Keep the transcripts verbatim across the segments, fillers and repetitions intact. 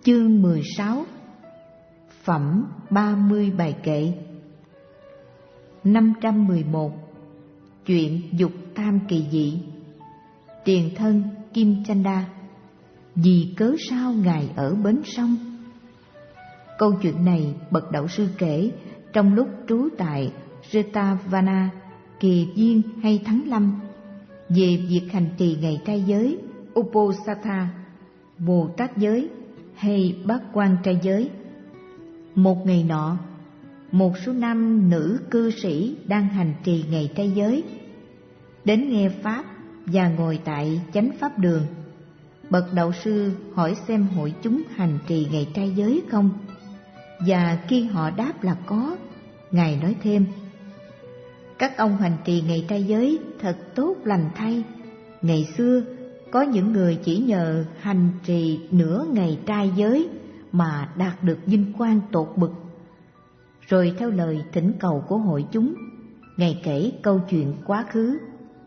Chương mười sáu. Phẩm ba mươi bài kệ. Năm trăm mười một. Chuyện dục tham kỳ dị. Tiền thân Kim Chanda. Vì cớ sao Ngài ở bến sông? Câu chuyện này bậc đạo sư kể trong lúc trú tại Jetavana, Kỳ Viên hay Thắng Lâm, về việc hành trì ngày trai giới Uposatha, Bồ Tát giới hay Bát Quan trai giới. Một ngày nọ, một số nam nữ cư sĩ đang hành trì ngày trai giới đến nghe pháp và ngồi tại chánh pháp đường. Bậc đạo sư hỏi xem hội chúng hành trì ngày trai giới không, và khi họ đáp là có, Ngài nói thêm: các ông hành trì ngày trai giới thật tốt lành thay. Ngày xưa có những người chỉ nhờ hành trì nửa ngày trai giới mà đạt được vinh quang tột bực. Rồi theo lời thỉnh cầu của hội chúng, Ngài kể câu chuyện quá khứ.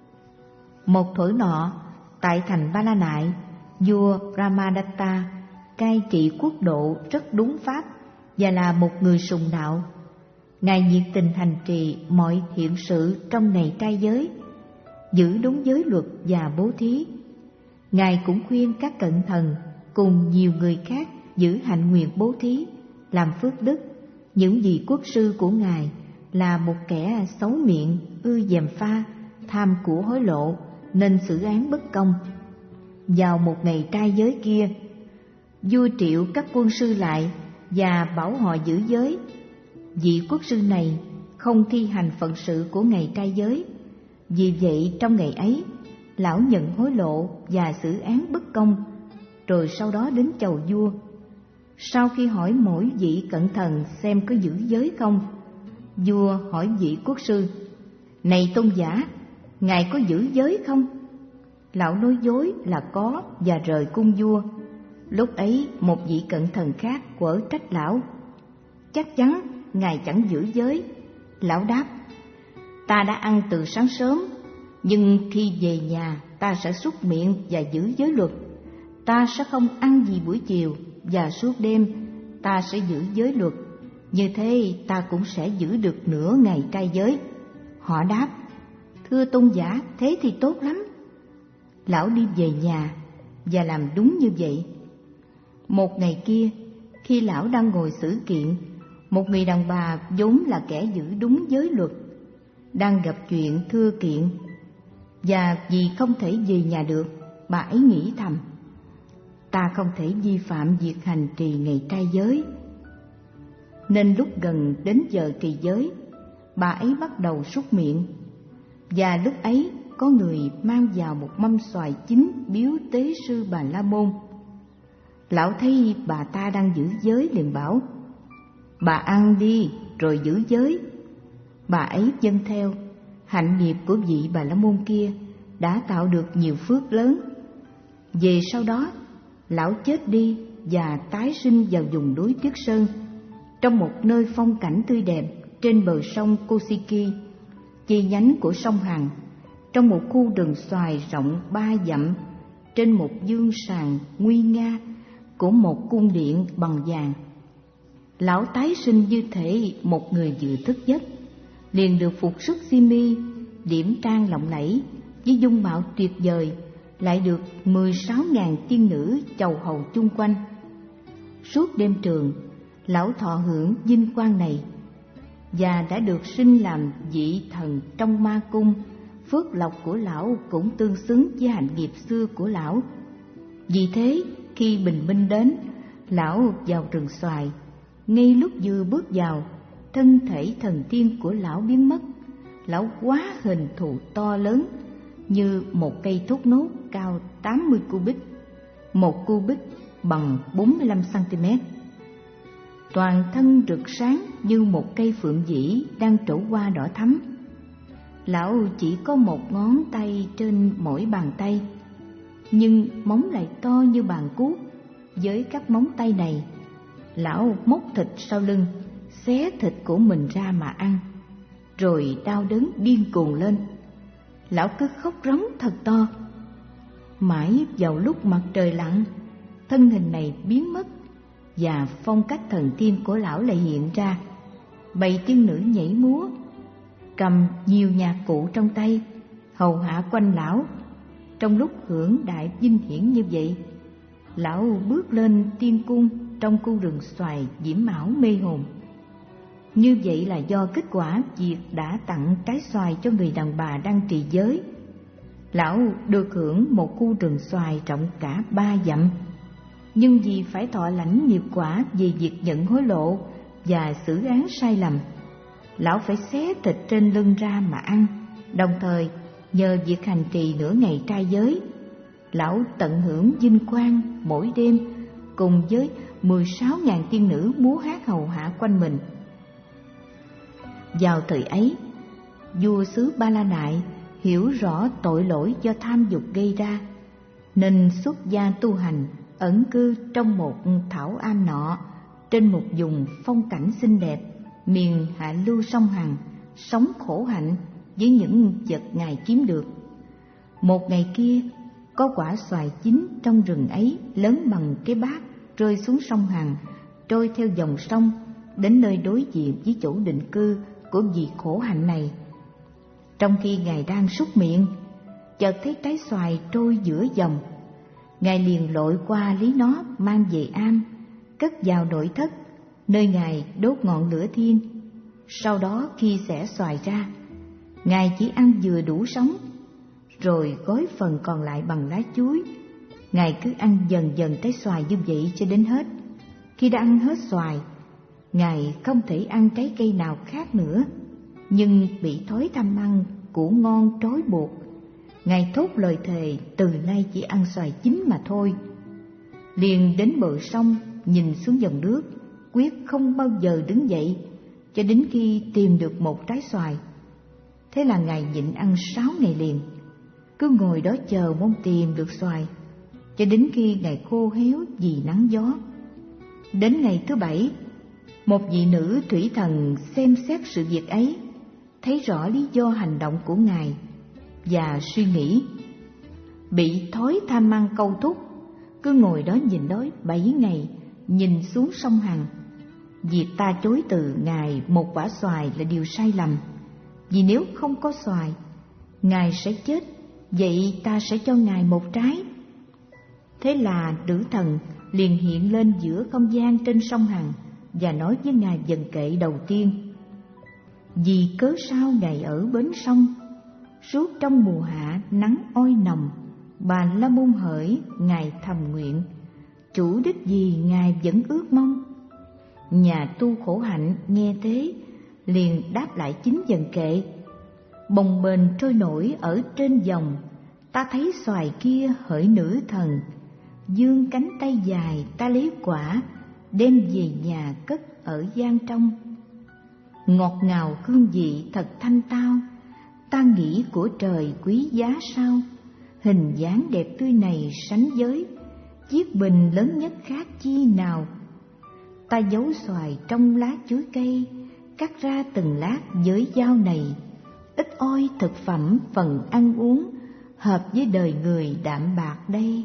Một thuở nọ, tại thành Ba La Nại, vua Brahmadatta cai trị quốc độ rất đúng pháp và là một người sùng đạo. Ngài nhiệt tình hành trì mọi hiện sự trong ngày trai giới, giữ đúng giới luật và bố thí. Ngài cũng khuyên các cận thần cùng nhiều người khác giữ hạnh nguyện bố thí, làm phước đức. Những vị quốc sư của Ngài là một kẻ xấu miệng, ưa gièm pha, tham của hối lộ, nên xử án bất công. Vào một ngày trai giới kia, vua triệu các quân sư lại và bảo họ giữ giới. Vị quốc sư này không thi hành phận sự của ngày trai giới, vì vậy trong ngày ấy lão nhận hối lộ và xử án bất công, rồi sau đó đến chầu vua. Sau khi hỏi mỗi vị cận thần xem có giữ giới không, vua hỏi vị quốc sư: này tôn giả, ngài có giữ giới không? Lão nói dối là có và rời cung vua. Lúc ấy một vị cận thần khác quở trách lão: chắc chắn ngài chẳng giữ giới. Lão đáp: ta đã ăn từ sáng sớm, nhưng khi về nhà ta sẽ súc miệng và giữ giới luật. Ta sẽ không ăn gì buổi chiều, và suốt đêm ta sẽ giữ giới luật. Như thế ta cũng sẽ giữ được nửa ngày trai giới. Họ đáp: thưa tôn giả, thế thì tốt lắm. Lão đi về nhà và làm đúng như vậy. Một ngày kia, khi lão đang ngồi xử kiện, một người đàn bà vốn là kẻ giữ đúng giới luật đang gặp chuyện thưa kiện, và vì không thể về nhà được, bà ấy nghĩ thầm: ta không thể vi phạm việc hành trì ngày trai giới. Nên lúc gần đến giờ trì giới, bà ấy bắt đầu súc miệng. Và lúc ấy có người mang vào một mâm xoài chín biếu tế sư Bà La Môn. Lão thấy bà ta đang giữ giới liền bảo: bà ăn đi rồi giữ giới. Bà ấy vâng theo. Hạnh nghiệp của vị Bà La Môn kia đã tạo được nhiều phước lớn. Về sau đó, lão chết đi và tái sinh vào vùng núi Tuyết Sơn, trong một nơi phong cảnh tươi đẹp trên bờ sông Kosiki, chi nhánh của sông Hằng, trong một khu rừng xoài rộng ba dặm, trên một dương sàn nguy nga của một cung điện bằng vàng. Lão tái sinh như thể một người vừa thức giấc, liền được phục sức xiêm y, điểm trang lộng lẫy với dung mạo tuyệt vời, lại được mười sáu ngàn tiên nữ chầu hầu chung quanh. Suốt đêm trường, lão thọ hưởng vinh quang này và đã được sinh làm vị thần trong ma cung. Phước lộc của lão cũng tương xứng với hạnh nghiệp xưa của lão. Vì thế, khi bình minh đến, lão vào rừng xoài. Ngay lúc vừa bước vào, thân thể thần tiên của lão biến mất. Lão hóa hình thù to lớn như một cây thốt nốt cao tám mươi cubit, một cubit bằng bốn mươi lăm xăng-ti-mét. Toàn thân rực sáng như một cây phượng vĩ đang trổ hoa đỏ thắm. Lão chỉ có một ngón tay trên mỗi bàn tay, nhưng móng lại to như bàn cuốc. Với các móng tay này, lão móc thịt sau lưng, xé thịt của mình ra mà ăn, rồi đau đớn điên cuồng lên. Lão cứ khóc rống thật to. Mãi vào lúc mặt trời lặn, thân hình này biến mất, và phong cách thần tiên của lão lại hiện ra. Bầy tiên nữ nhảy múa, cầm nhiều nhạc cụ trong tay, hầu hạ quanh lão. Trong lúc hưởng đại vinh hiển như vậy, lão bước lên tiên cung trong khu rừng xoài diễm ảo mê hồn. Như vậy là do kết quả việc đã tặng trái xoài cho người đàn bà đang trì giới. Lão được hưởng một khu rừng xoài rộng cả ba dặm, nhưng vì phải thọ lãnh nghiệp quả về việc nhận hối lộ và xử án sai lầm, lão phải xé thịt trên lưng ra mà ăn. Đồng thời nhờ việc hành trì nửa ngày trai giới, lão tận hưởng vinh quang mỗi đêm cùng với mười sáu ngàn tiên nữ múa hát hầu hạ quanh mình. Vào thời ấy, vua xứ Ba La Nại hiểu rõ tội lỗi do tham dục gây ra, nên xuất gia tu hành, ẩn cư trong một thảo am nọ trên một vùng phong cảnh xinh đẹp miền hạ lưu sông Hằng, sống khổ hạnh với những vật ngài kiếm được. Một ngày kia, có quả xoài chín trong rừng ấy lớn bằng cái bát rơi xuống sông Hằng, trôi theo dòng sông đến nơi đối diện với chỗ định cư của vị khổ hạnh này. Trong khi ngài đang súc miệng, chợt thấy trái xoài trôi giữa dòng. Ngài liền lội qua lấy nó mang về am, cất vào nội thất, nơi ngài đốt ngọn lửa thiên. Sau đó khi xẻ xoài ra, ngài chỉ ăn vừa đủ sống, rồi gói phần còn lại bằng lá chuối. Ngài cứ ăn dần dần trái xoài như vậy cho đến hết. Khi đã ăn hết xoài, ngài không thể ăn trái cây nào khác nữa, nhưng bị thói tham ăn củ ngon trói buộc. Ngài thốt lời thề từ nay chỉ ăn xoài chín mà thôi. Liền đến bờ sông nhìn xuống dòng nước, quyết không bao giờ đứng dậy cho đến khi tìm được một trái xoài. Thế là ngài nhịn ăn sáu ngày liền, cứ ngồi đó chờ mong tìm được xoài, cho đến khi ngài khô héo vì nắng gió. Đến ngày thứ bảy, một vị nữ thủy thần xem xét sự việc ấy, thấy rõ lý do hành động của ngài và suy nghĩ: bị thói tham ăn câu thúc, cứ ngồi đó nhìn đói bảy ngày, nhìn xuống sông Hằng. Việc ta chối từ ngài một quả xoài là điều sai lầm, vì nếu không có xoài, ngài sẽ chết, vậy ta sẽ cho ngài một trái. Thế là nữ thần liền hiện lên giữa không gian trên sông Hằng và nói với ngài vần kệ đầu tiên: vì cớ sao ngài ở bến sông, suốt trong mùa hạ nắng oi nồng, bà La Môn hỡi ngài thầm nguyện, chủ đích gì ngài vẫn ước mong. Nhà tu khổ hạnh nghe thế liền đáp lại chính vần kệ: bồng bềnh trôi nổi ở trên dòng, ta thấy xoài kia hỡi nữ thần, dương cánh tay dài ta lấy quả, đem về nhà cất ở gian trong. Ngọt ngào hương vị thật thanh tao, ta nghĩ của trời quý giá sao. Hình dáng đẹp tươi này sánh với chiếc bình lớn nhất khác chi nào. Ta giấu xoài trong lá chuối cây, cắt ra từng lát với dao này. Ít oi thực phẩm phần ăn uống, hợp với đời người đạm bạc đây.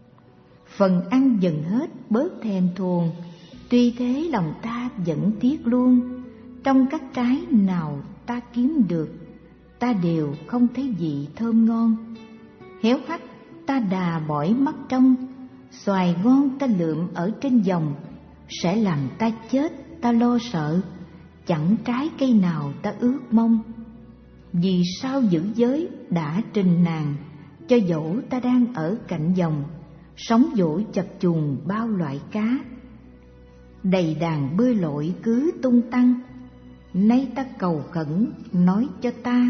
Phần ăn dần hết bớt thèm thuồng, tuy thế lòng ta vẫn tiếc luôn. Trong các trái nào ta kiếm được, ta đều không thấy vị thơm ngon. Héo hắt ta đà mỏi mắt trong, xoài ngon ta lượm ở trên dòng. Sẽ làm ta chết ta lo sợ, chẳng trái cây nào ta ước mong. Vì sao giữ giới đã trình nàng, cho dẫu ta đang ở cạnh dòng, sóng vỗ chập trùng bao loại cá. Đầy đàn bơi lội cứ tung tăng, nay ta cầu khẩn nói cho ta,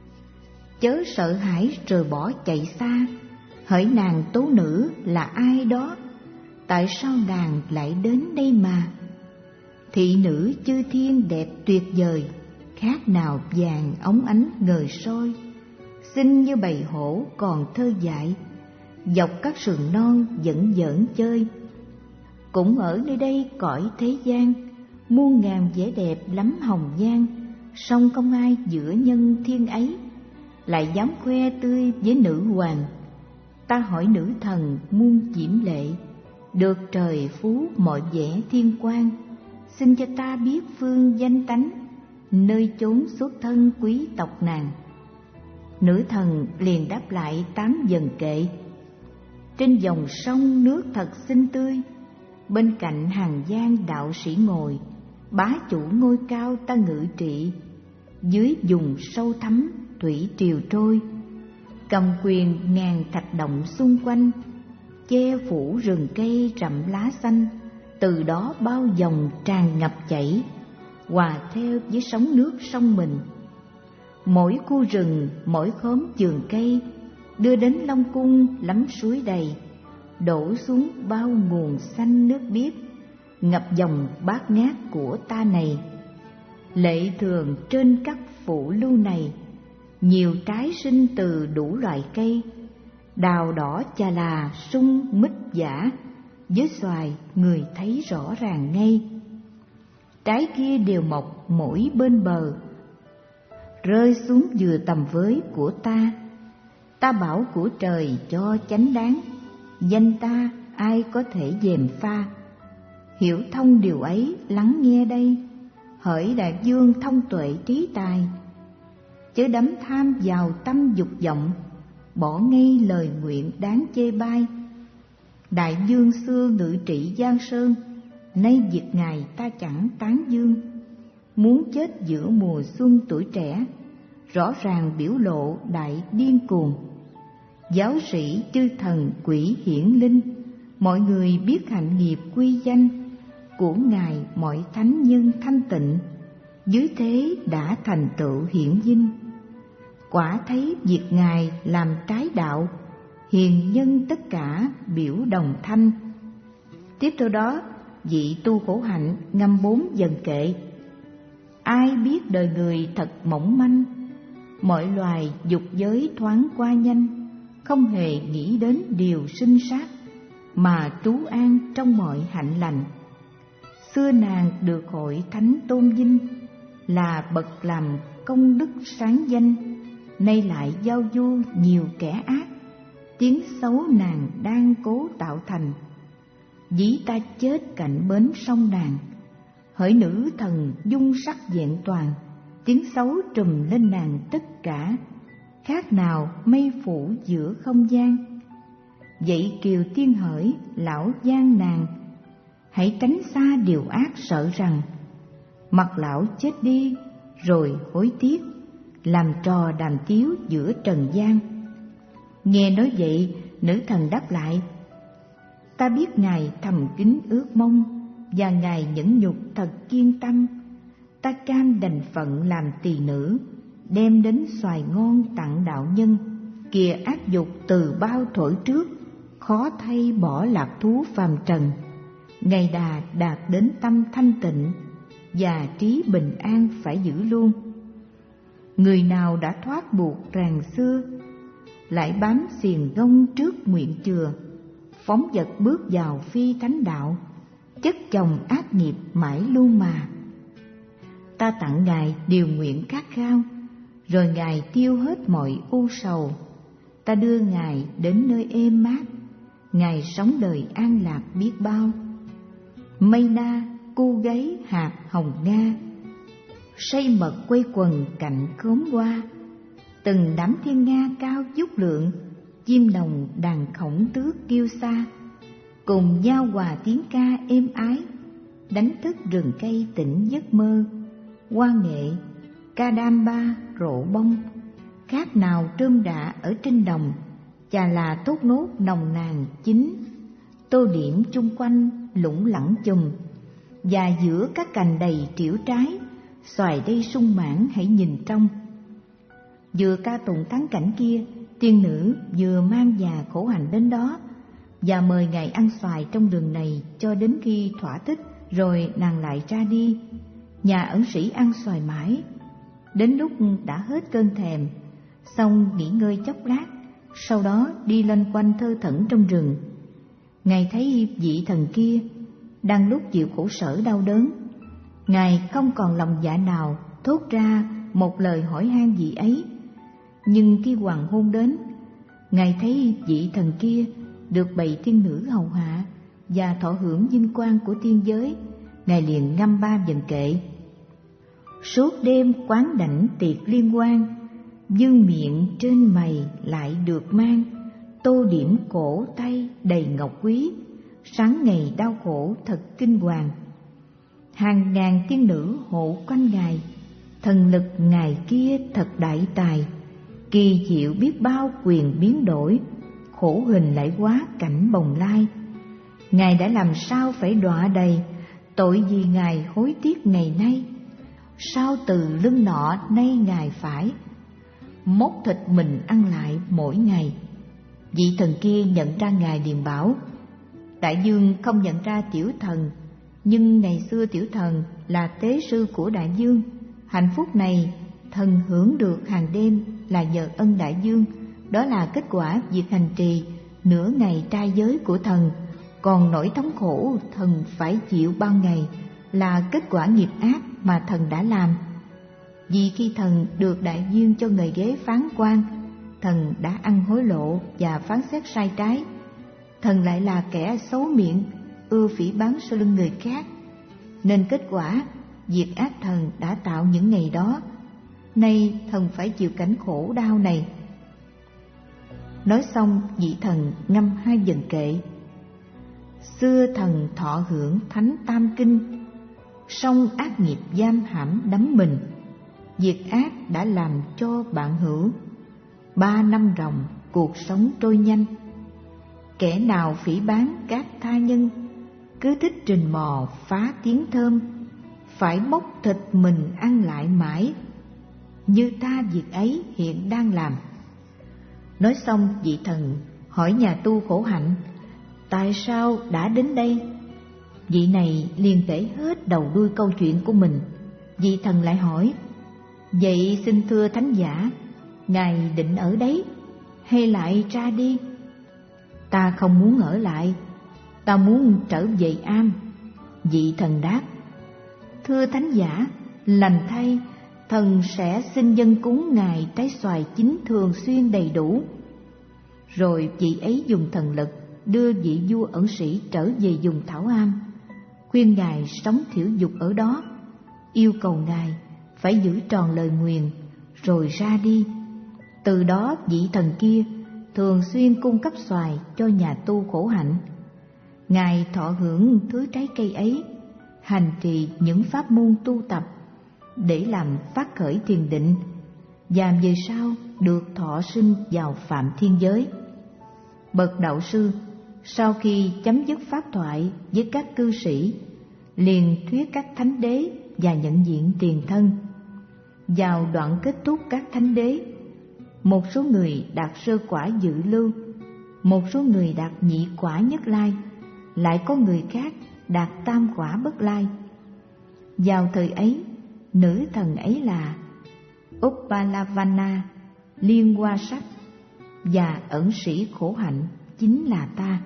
chớ sợ hãi rồi bỏ chạy xa. Hỡi nàng tố nữ là ai đó, tại sao nàng lại đến đây mà? Thị nữ chư thiên đẹp tuyệt vời, khác nào vàng óng ánh ngời soi. Xinh như bầy hổ còn thơ dại, dọc các sườn non vẫn giỡn chơi. Cũng ở nơi đây cõi thế gian, muôn ngàn vẻ đẹp lắm hồng nhan. Song không ai giữa nhân thiên ấy, lại dám khoe tươi với nữ hoàng. Ta hỏi nữ thần muôn diễm lệ, được trời phú mọi vẻ thiên quan, xin cho ta biết phương danh tánh, nơi chốn xuất thân quý tộc nàng. Nữ thần liền đáp lại tám dần kệ. Trên dòng sông nước thật xinh tươi, bên cạnh hàng giang đạo sĩ ngồi, bá chủ ngôi cao ta ngự trị, dưới vùng sâu thẳm thủy triều trôi, cầm quyền ngàn thạch động xung quanh, che phủ rừng cây rậm lá xanh, từ đó bao dòng tràn ngập chảy, hòa theo với sóng nước sông mình. Mỗi khu rừng, mỗi khóm vườn cây, đưa đến Long Cung lắm suối đầy, đổ xuống bao nguồn xanh nước biếc, ngập dòng bát ngát của ta này. Lệ thường trên các phủ lưu này, nhiều trái sinh từ đủ loại cây, đào đỏ chà là sung mít giả, với xoài người thấy rõ ràng ngay. Trái kia đều mọc mỗi bên bờ, rơi xuống vừa tầm với của ta. Ta bảo của trời cho chánh đáng, danh ta ai có thể gièm pha. Hiểu thông điều ấy lắng nghe đây, hỡi đại vương thông tuệ trí tài. Chớ đắm tham vào tâm dục vọng, bỏ ngay lời nguyện đáng chê bai. Đại vương xưa ngự trị Giang Sơn, nay việc ngài ta chẳng tán dương. Muốn chết giữa mùa xuân tuổi trẻ, rõ ràng biểu lộ đại điên cuồng. Giáo sĩ chư thần quỷ hiển linh, mọi người biết hạnh nghiệp quy danh của ngài. Mọi thánh nhân thanh tịnh, dưới thế đã thành tựu hiển vinh. Quả thấy việc ngài làm trái đạo, hiền nhân tất cả biểu đồng thanh. Tiếp theo đó, vị tu khổ hạnh ngâm bốn dần kệ. Ai biết đời người thật mỏng manh, mọi loài dục giới thoáng qua nhanh, không hề nghĩ đến điều sinh sát, mà trú an trong mọi hạnh lành. Xưa nàng được hội thánh tôn vinh, là bậc làm công đức sáng danh, nay lại giao du nhiều kẻ ác, tiếng xấu nàng đang cố tạo thành. Dĩ ta chết cạnh bến sông nàng, hỡi nữ thần dung sắc vẹn toàn, tiếng xấu trùm lên nàng tất cả, khác nào mây phủ giữa không gian. Vậy kiều tiên hỡi lão gian nàng, hãy tránh xa điều ác sợ rằng, mặc lão chết đi rồi hối tiếc, làm trò đàm tiếu giữa trần gian. Nghe nói vậy, nữ thần đáp lại, ta biết ngài thầm kín ước mong, và ngài nhẫn nhục thật kiên tâm. Ta cam đành phận làm tỳ nữ, đem đến xoài ngon tặng đạo nhân. Kìa ác dục từ bao thuở trước, khó thay bỏ lạc thú phàm trần. Ngày đà đạt đến tâm thanh tịnh, và trí bình an phải giữ luôn. Người nào đã thoát buộc ràng xưa, lại bám xiềng gông trước nguyện chừa, phóng dật bước vào phi thánh đạo, chất chồng ác nghiệp mãi luôn mà. Ta tặng ngài điều nguyện khát khao, rồi ngài tiêu hết mọi u sầu. Ta đưa ngài đến nơi êm mát, ngài sống đời an lạc biết bao. Mây na cu gáy hạt hồng nga, say mật quây quần cạnh khóm hoa. Từng đám thiên nga cao vút lượng, chim đồng đàn khổng tước kêu xa, cùng nhau hòa tiếng ca êm ái, đánh thức rừng cây tỉnh giấc mơ. Hoa nghệ ca đam ba rộ bông, khác nào trơm đạ ở trên đồng, chà là tốt nốt nồng nàn chín. Tô điểm chung quanh lủng lẳng chùm, và giữa các cành đầy triểu trái, xoài đây sung mãn hãy nhìn trong. Vừa ca tụng thắng cảnh kia, tiên nữ vừa mang già khổ hạnh đến đó, và mời ngài ăn xoài trong đường này cho đến khi thỏa thích, rồi nàng lại ra đi. Nhà ẩn sĩ ăn xoài mãi, đến lúc đã hết cơn thèm, xong nghỉ ngơi chốc lát, sau đó đi loanh quanh thơ thẩn trong rừng. Ngài thấy vị thần kia đang lúc chịu khổ sở đau đớn, ngài không còn lòng dạ nào thốt ra một lời hỏi han vị ấy. Nhưng khi hoàng hôn đến, ngài thấy vị thần kia được bầy tiên nữ hầu hạ, và thọ hưởng vinh quang của thiên giới, Ngài liền ngâm ba vần kệ. Suốt đêm quán đảnh tiệc liên hoan, vương miện trên mày lại được mang, tô điểm cổ tay đầy ngọc quý, sáng ngày đau khổ thật kinh hoàng. Hàng ngàn tiên nữ hộ quanh Ngài, thần lực Ngài kia thật đại tài, kỳ diệu biết bao quyền biến đổi, khổ hình lại quá cảnh bồng lai. Ngài đã làm sao phải đọa đầy, tội gì Ngài hối tiếc ngày nay, sao từ lưng nọ nay Ngài phải móc thịt mình ăn lại mỗi ngày. Vị thần kia nhận ra Ngài liền bảo: Đại dương không nhận ra tiểu thần, nhưng ngày xưa tiểu thần là tế sư của đại dương. Hạnh phúc này thần hưởng được hàng đêm là nhờ ân đại dương, đó là kết quả việc hành trì nửa ngày trai giới của thần. Còn nỗi thống khổ thần phải chịu bao ngày là kết quả nghiệp ác mà thần đã làm. Vì khi thần được đại dương cho ngồi ghế phán quan, thần đã ăn hối lộ và phán xét sai trái. Thần lại là kẻ xấu miệng, ưa phỉ báng sau lưng người khác, nên kết quả việc ác thần đã tạo những ngày đó. Nay thần phải chịu cảnh khổ đau này. Nói xong, vị thần ngâm hai vần kệ. Xưa thần thọ hưởng thánh tam kinh, song ác nghiệp giam hãm đắm mình, việc ác đã làm cho bạn hữu. Ba năm ròng cuộc sống trôi nhanh, kẻ nào phỉ báng các tha nhân, cứ thích trình mò phá tiếng thơm, phải móc thịt mình ăn lại mãi, như ta việc ấy hiện đang làm. Nói xong, vị thần hỏi nhà tu khổ hạnh tại sao đã đến đây. Vị này liền kể hết đầu đuôi câu chuyện của mình. Vị thần lại hỏi: Vậy xin thưa thánh giả, Ngài định ở đấy hay lại ra đi? Ta không muốn ở lại, ta muốn trở về am. Vị thần đáp: Thưa thánh giả, lành thay, thần sẽ xin dâng cúng Ngài trái xoài chín thường xuyên đầy đủ. Rồi vị ấy dùng thần lực đưa vị vua ẩn sĩ trở về vùng Thảo Am, khuyên Ngài sống thiểu dục ở đó, yêu cầu Ngài phải giữ tròn lời nguyền rồi ra đi. Từ đó vị thần kia thường xuyên cung cấp xoài cho nhà tu khổ hạnh. Ngài thọ hưởng thứ trái cây ấy, hành trì những pháp môn tu tập để làm phát khởi thiền định, và về sau được thọ sinh vào phạm thiên giới. Bậc đạo sư sau khi chấm dứt pháp thoại với các cư sĩ, liền thuyết các thánh đế và nhận diện tiền thân. Vào đoạn kết thúc các thánh đế, một số người đạt sơ quả dự lưu, một số người đạt nhị quả nhất lai, lại có người khác đạt tam quả bất lai. Vào thời ấy, nữ thần ấy là Uppalavana, Liên Hoa Sắc, và ẩn sĩ khổ hạnh chính là ta.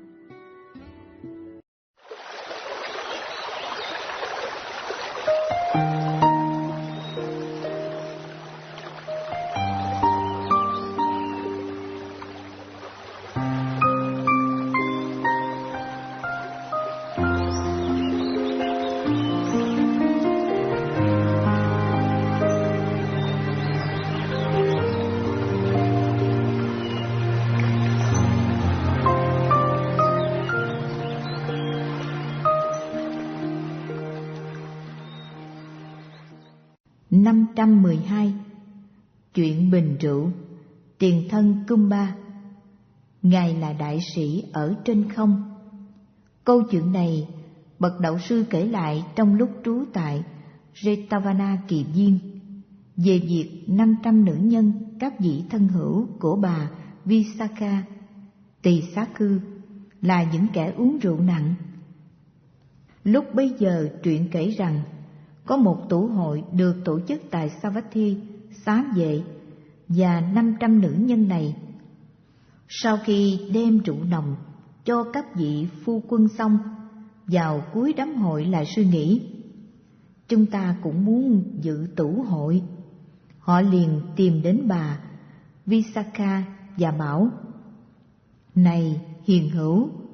năm trăm mười hai. Chuyện bình rượu. Tiền thân Kumba. Ngài là đại sĩ ở trên không. Câu chuyện này bậc đạo sư kể lại trong lúc trú tại Jetavana Kỳ Viên, về việc năm trăm nữ nhân, các vị thân hữu của bà Visakha Tỳ Xá Khư, là những kẻ uống rượu nặng. Lúc bấy giờ truyện kể rằng có một tụ hội được tổ chức tại Savatthi, Xá Vệ, và năm trăm nữ nhân này, sau khi đem rượu nồng cho các vị phu quân xong, vào cuối đám hội lại suy nghĩ: chúng ta cũng muốn dự tụ hội. Họ liền tìm đến bà Visakha và bảo: Này hiền hữu,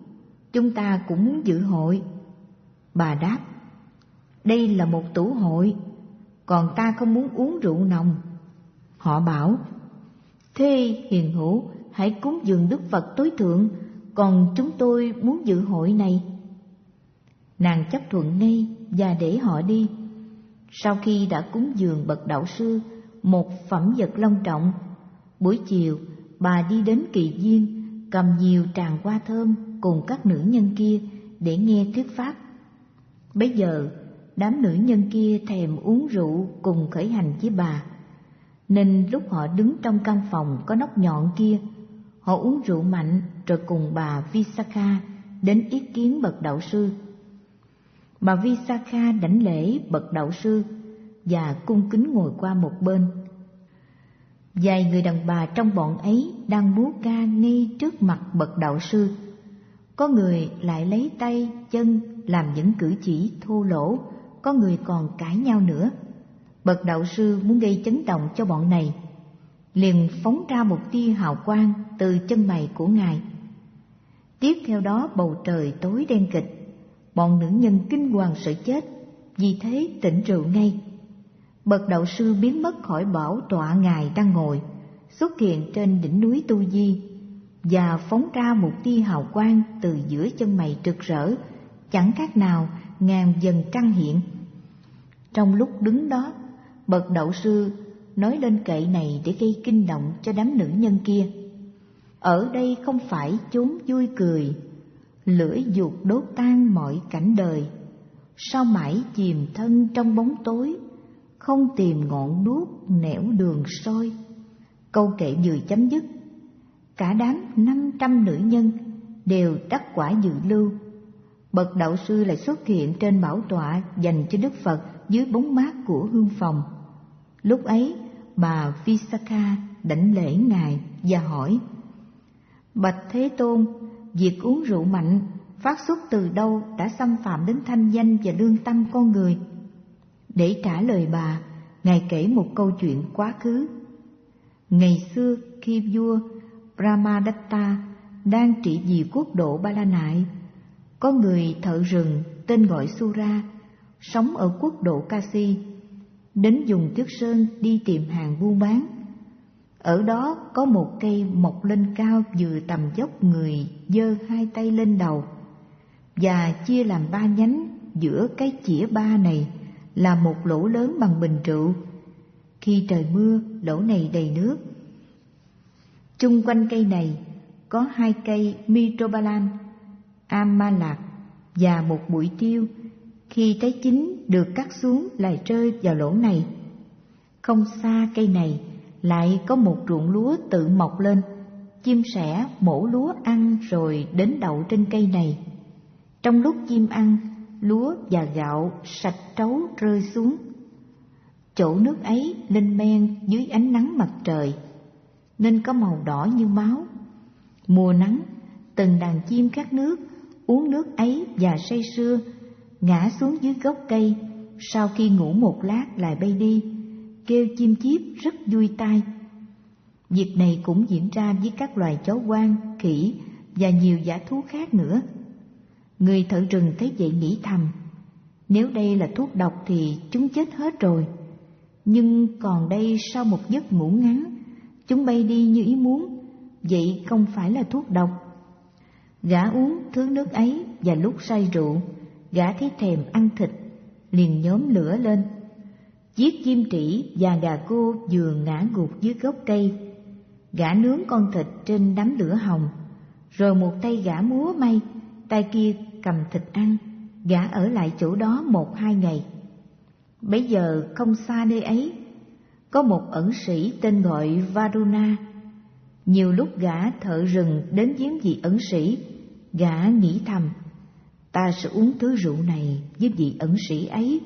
chúng ta cũng muốn dự hội. Bà đáp, đây là một tủ hội, còn ta không muốn uống rượu nồng. Họ bảo, thế hiền hữu hãy cúng dường Đức Phật tối thượng, còn chúng tôi muốn dự hội này. Nàng chấp thuận ngay và để họ đi. Sau khi đã cúng dường bậc đạo sư một phẩm vật long trọng, buổi chiều bà đi đến kỳ viên, cầm nhiều tràng hoa thơm cùng các nữ nhân kia để nghe thuyết pháp. Bấy giờ đám nữ nhân kia thèm uống rượu cùng khởi hành với bà, nên lúc họ đứng trong căn phòng có nóc nhọn kia, họ uống rượu mạnh rồi cùng bà Visakha đến ý kiến bậc đạo sư. Bà Visakha đảnh lễ bậc đạo sư và cung kính ngồi qua một bên. Vài người đàn bà trong bọn ấy đang múa ca ngay trước mặt bậc đạo sư. Có người lại lấy tay, chân làm những cử chỉ thô lỗ, có người còn cãi nhau nữa. Bậc đạo sư muốn gây chấn động cho bọn này, liền phóng ra một tia hào quang từ chân mày của ngài. Tiếp theo đó bầu trời tối đen kịch, bọn nữ nhân kinh hoàng sợ chết, vì thế tỉnh rượu ngay. Bậc đạo sư biến mất khỏi bảo tọa ngài đang ngồi, xuất hiện trên đỉnh núi Tu Di và phóng ra một tia hào quang từ giữa chân mày rực rỡ, chẳng khác nào ngàn dần trăng hiện. Trong lúc đứng đó, bậc đạo sư nói lên kệ này để gây kinh động cho đám nữ nhân kia. Ở đây không phải chốn vui cười, lửa dục đốt tan mọi cảnh đời, sao mãi chìm thân trong bóng tối, không tìm ngọn đuốc nẻo đường soi. Câu kệ vừa chấm dứt, cả đám năm trăm nữ nhân đều đắc quả dự lưu. Bậc đạo sư lại xuất hiện trên bảo tọa dành cho Đức Phật dưới bóng mát của hương phòng. Lúc ấy bà Visakha đảnh lễ ngài và hỏi, bạch Thế Tôn, việc uống rượu mạnh phát xuất từ đâu đã xâm phạm đến thanh danh và lương tâm con người? Để trả lời bà, ngài kể một câu chuyện quá khứ. Ngày xưa khi vua Brahmadatta đang trị vì quốc độ Ba La Nại, có người thợ rừng tên gọi Sura sống ở quốc độ Kasi, đến vùng Tuyết Sơn đi tìm hàng buôn bán. Ở đó có một cây mọc lên cao vừa tầm dốc người giơ hai tay lên đầu, và chia làm ba nhánh. Giữa cái chĩa ba này là một lỗ lớn bằng bình rượu. Khi trời mưa, lỗ này đầy nước. Chung quanh cây này có hai cây Mitrobalan, Amalak và một bụi tiêu. Khi trái chín được cắt xuống lại rơi vào lỗ này. Không xa cây này lại có một ruộng lúa tự mọc lên. Chim sẻ mổ lúa ăn rồi đến đậu trên cây này. Trong lúc chim ăn, lúa và gạo sạch trấu rơi xuống. Chỗ nước ấy lên men dưới ánh nắng mặt trời, nên có màu đỏ như máu. Mùa nắng, từng đàn chim khát nước uống nước ấy và say sưa, ngã xuống dưới gốc cây. Sau khi ngủ một lát lại bay đi, kêu chim chíp rất vui tai. Việc này cũng diễn ra với các loài chó hoang, khỉ và nhiều dã thú khác nữa. Người thợ rừng thấy vậy nghĩ thầm, nếu đây là thuốc độc thì chúng chết hết rồi. Nhưng còn đây sau một giấc ngủ ngắn, chúng bay đi như ý muốn, vậy không phải là thuốc độc. Gã uống thứ nước ấy và lúc say rượu, gã thấy thèm ăn thịt, liền nhóm lửa lên. Giết chim trĩ và gà cô vừa ngã gục dưới gốc cây. Gã nướng con thịt trên đám lửa hồng, rồi một tay gã múa may, tay kia cầm thịt ăn. Gã ở lại chỗ đó một hai ngày. Bấy giờ không xa nơi ấy có một ẩn sĩ tên gọi Varuna. Nhiều lúc gã thợ rừng đến giếng vị ẩn sĩ, gã nghĩ thầm, ta sẽ uống thứ rượu này với vị ẩn sĩ ấy.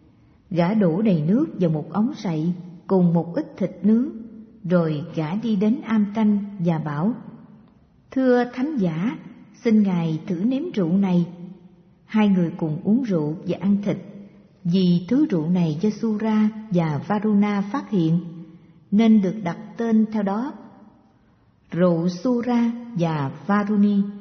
Gã đổ đầy nước vào một ống sậy cùng một ít thịt nướng, rồi gã đi đến am tranh và bảo, thưa thánh giả, xin ngài thử nếm rượu này. Hai người cùng uống rượu và ăn thịt. Vì thứ rượu này do Sura và Varuna phát hiện, nên được đặt tên theo đó. Rượu Sura và Varuni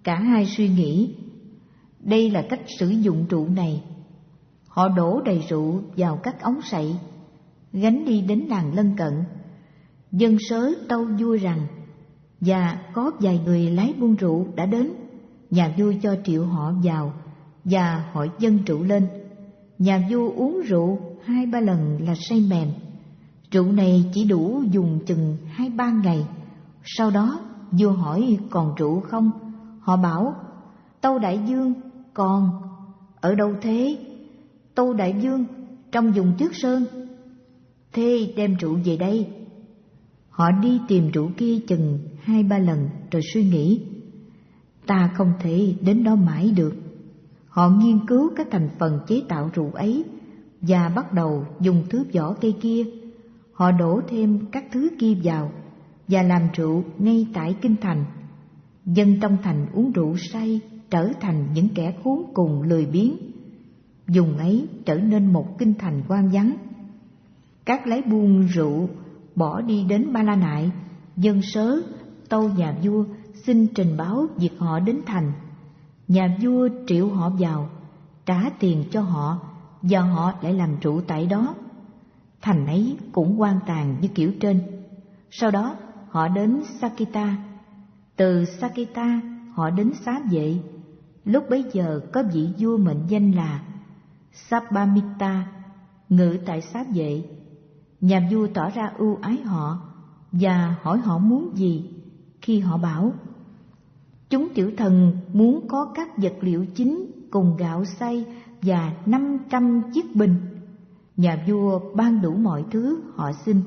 Cả hai suy nghĩ, đây là cách sử dụng rượu này. Họ đổ đầy rượu vào các ống sậy, gánh đi đến làng lân cận. Dân sớ tâu vua rằng, và có vài người lái buôn rượu đã đến. Nhà vua cho triệu họ vào và hỏi dâng rượu lên. Nhà vua uống rượu hai ba lần là say mềm. Rượu này chỉ đủ dùng chừng hai ba ngày. Sau đó vua hỏi còn rượu không? Họ bảo, tâu đại vương còn. Ở đâu thế? Tâu đại vương, trong vùng Trước Sơn. Thế đem rượu về đây. Họ đi tìm rượu kia chừng hai ba lần rồi suy nghĩ, ta không thể đến đó mãi được. Họ nghiên cứu các thành phần chế tạo rượu ấy và bắt đầu dùng thứ vỏ cây kia. Họ đổ thêm các thứ kia vào và làm rượu ngay tại kinh thành. Dân trong thành uống rượu say trở thành những kẻ khốn cùng lười biếng. Vùng ấy trở nên một kinh thành hoang vắng. Các lái buôn rượu bỏ đi đến Ba La Nại. Dân sớ tâu nhà vua xin trình báo việc họ đến thành. Nhà vua triệu họ vào, trả tiền cho họ và họ lại làm rượu tại đó. Thành ấy cũng hoang tàn như kiểu trên. Sau đó họ đến Saketa. Từ Saketa họ đến Xá Vệ. Lúc bấy giờ có vị vua mệnh danh là Sabamita ngự tại Xá Vệ. Nhà vua tỏ ra ưu ái họ và hỏi họ muốn gì. Khi họ bảo, chúng tiểu thần muốn có các vật liệu chính cùng gạo xay và năm trăm chiếc bình, nhà vua ban đủ mọi thứ họ xin.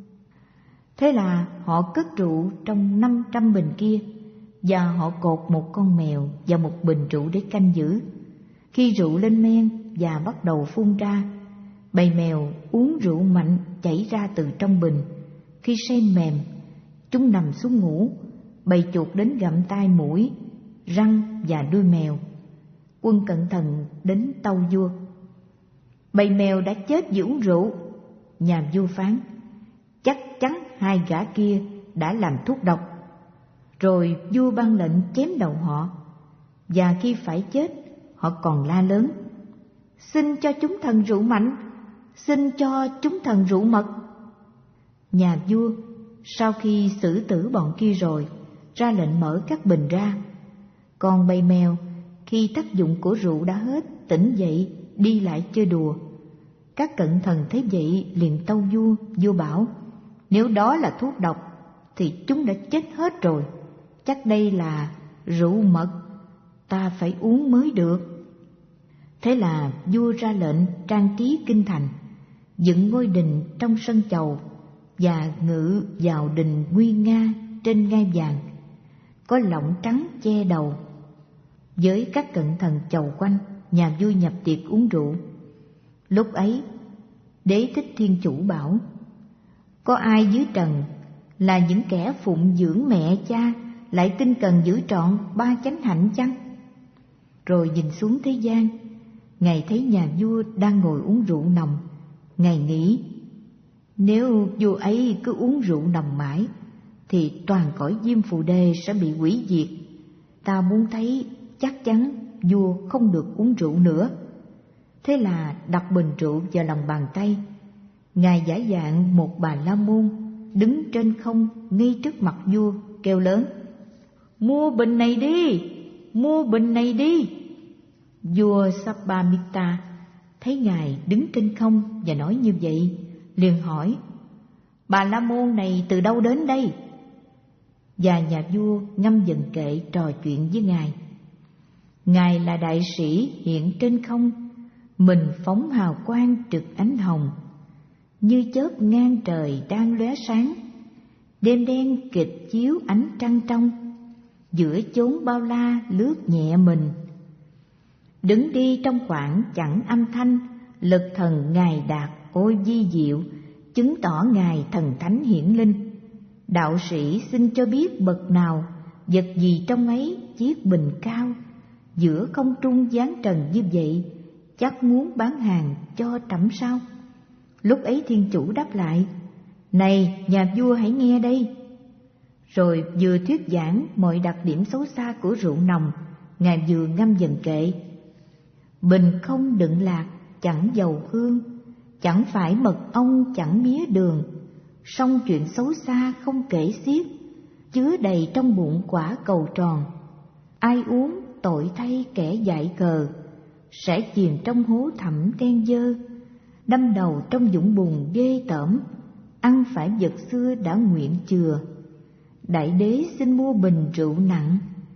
Thế là họ cất rượu trong năm trăm bình kia, và họ cột một con mèo và một bình rượu để canh giữ. Khi rượu lên men và bắt đầu phun ra, bầy mèo uống rượu mạnh chảy ra từ trong bình. Khi say mềm, chúng nằm xuống ngủ. Bầy chuột đến gặm tai mũi, răng và đuôi mèo. Quân cận thần đến tâu vua, bầy mèo đã chết vì uống rượu. Nhà vua phán, chắc chắn hai gã kia đã làm thuốc độc. Rồi vua ban lệnh chém đầu họ, và khi phải chết, họ còn la lớn, xin cho chúng thần rượu mạnh, xin cho chúng thần rượu mật. Nhà vua sau khi xử tử bọn kia rồi, ra lệnh mở các bình ra. Còn bầy mèo khi tác dụng của rượu đã hết, tỉnh dậy đi lại chơi đùa. Các cận thần thấy vậy liền tâu vua. Vua bảo, nếu đó là thuốc độc thì chúng đã chết hết rồi. Chắc đây là rượu mật, ta phải uống mới được. Thế là vua ra lệnh trang trí kinh thành, dựng ngôi đình trong sân chầu và ngự vào đình nguy nga trên ngai vàng, có lọng trắng che đầu. Với các cận thần chầu quanh, nhà vua nhập tiệc uống rượu. Lúc ấy, Đế Thích Thiên Chủ bảo, có ai dưới trần là những kẻ phụng dưỡng mẹ cha lại tinh cần giữ trọn ba chánh hạnh chăng? Rồi nhìn xuống thế gian, Ngài thấy nhà vua đang ngồi uống rượu nồng. Ngài nghĩ, nếu vua ấy cứ uống rượu nồng mãi thì toàn cõi Diêm Phù Đề sẽ bị hủy diệt. Ta muốn thấy chắc chắn vua không được uống rượu nữa. Thế là đặt bình rượu vào lòng bàn tay. Ngài giả dạng một Bà La Môn đứng trên không ngay trước mặt vua, kêu lớn, mua bình này đi, mua bình này đi. Vua Sabamita thấy Ngài đứng trên không và nói như vậy, liền hỏi, Bà La Môn này từ đâu đến đây? Và nhà vua ngâm dần kệ trò chuyện với Ngài. Ngài là đại sĩ hiện trên không, mình phóng hào quang trực ánh hồng, như chớp ngang trời đang lóe sáng, đêm đen kịch chiếu ánh trăng trong, giữa chốn bao la lướt nhẹ mình. Đứng đi trong khoảng chẳng âm thanh, lực thần Ngài đạt ôi vi diệu, chứng tỏ Ngài thần thánh hiển linh. Đạo sĩ xin cho biết bậc nào, vật gì trong ấy chiếc bình cao, giữa không trung giáng trần như vậy, chắc muốn bán hàng cho trẫm sao? Lúc ấy Thiên Chủ đáp lại, này nhà vua hãy nghe đây. Rồi vừa thuyết giảng mọi đặc điểm xấu xa của rượu nồng, Ngài vừa ngâm dần kệ: bình không đựng lạc, chẳng dầu hương, chẳng phải mật ong, chẳng mía đường, song chuyện xấu xa không kể xiết, chứa đầy trong bụng quả cầu tròn. Ai uống tội thay kẻ dại khờ, sẽ chìm trong hố thẳm đen dơ, đâm đầu trong vũng bùn ghê tởm, ăn phải vật xưa đã nguyện chừa. Đại đế xin mua bình rượu nặng,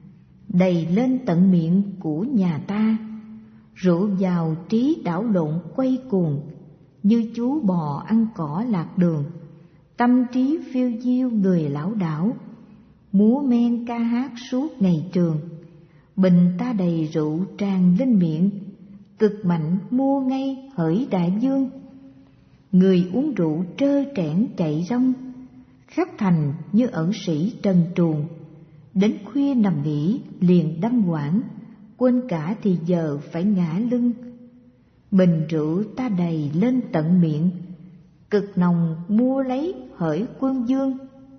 đầy lên tận miệng của nhà ta. Rượu vào trí đảo lộn quay cuồng, như chú bò ăn cỏ lạc đường. Tâm trí phiêu diêu người lão đảo, múa men ca hát suốt ngày trường. Bình ta đầy rượu tràn lên miệng, cực mạnh mua ngay hỡi đại vương. Người uống rượu trơ trẽn chạy rong, khắp thành như ẩn sĩ trần truồng. Đến khuya nằm nghỉ liền đâm quảng, quên cả thì giờ phải ngã lưng. Bình rượu ta đầy lên tận miệng, cực nồng mua lấy hỡi quân vương.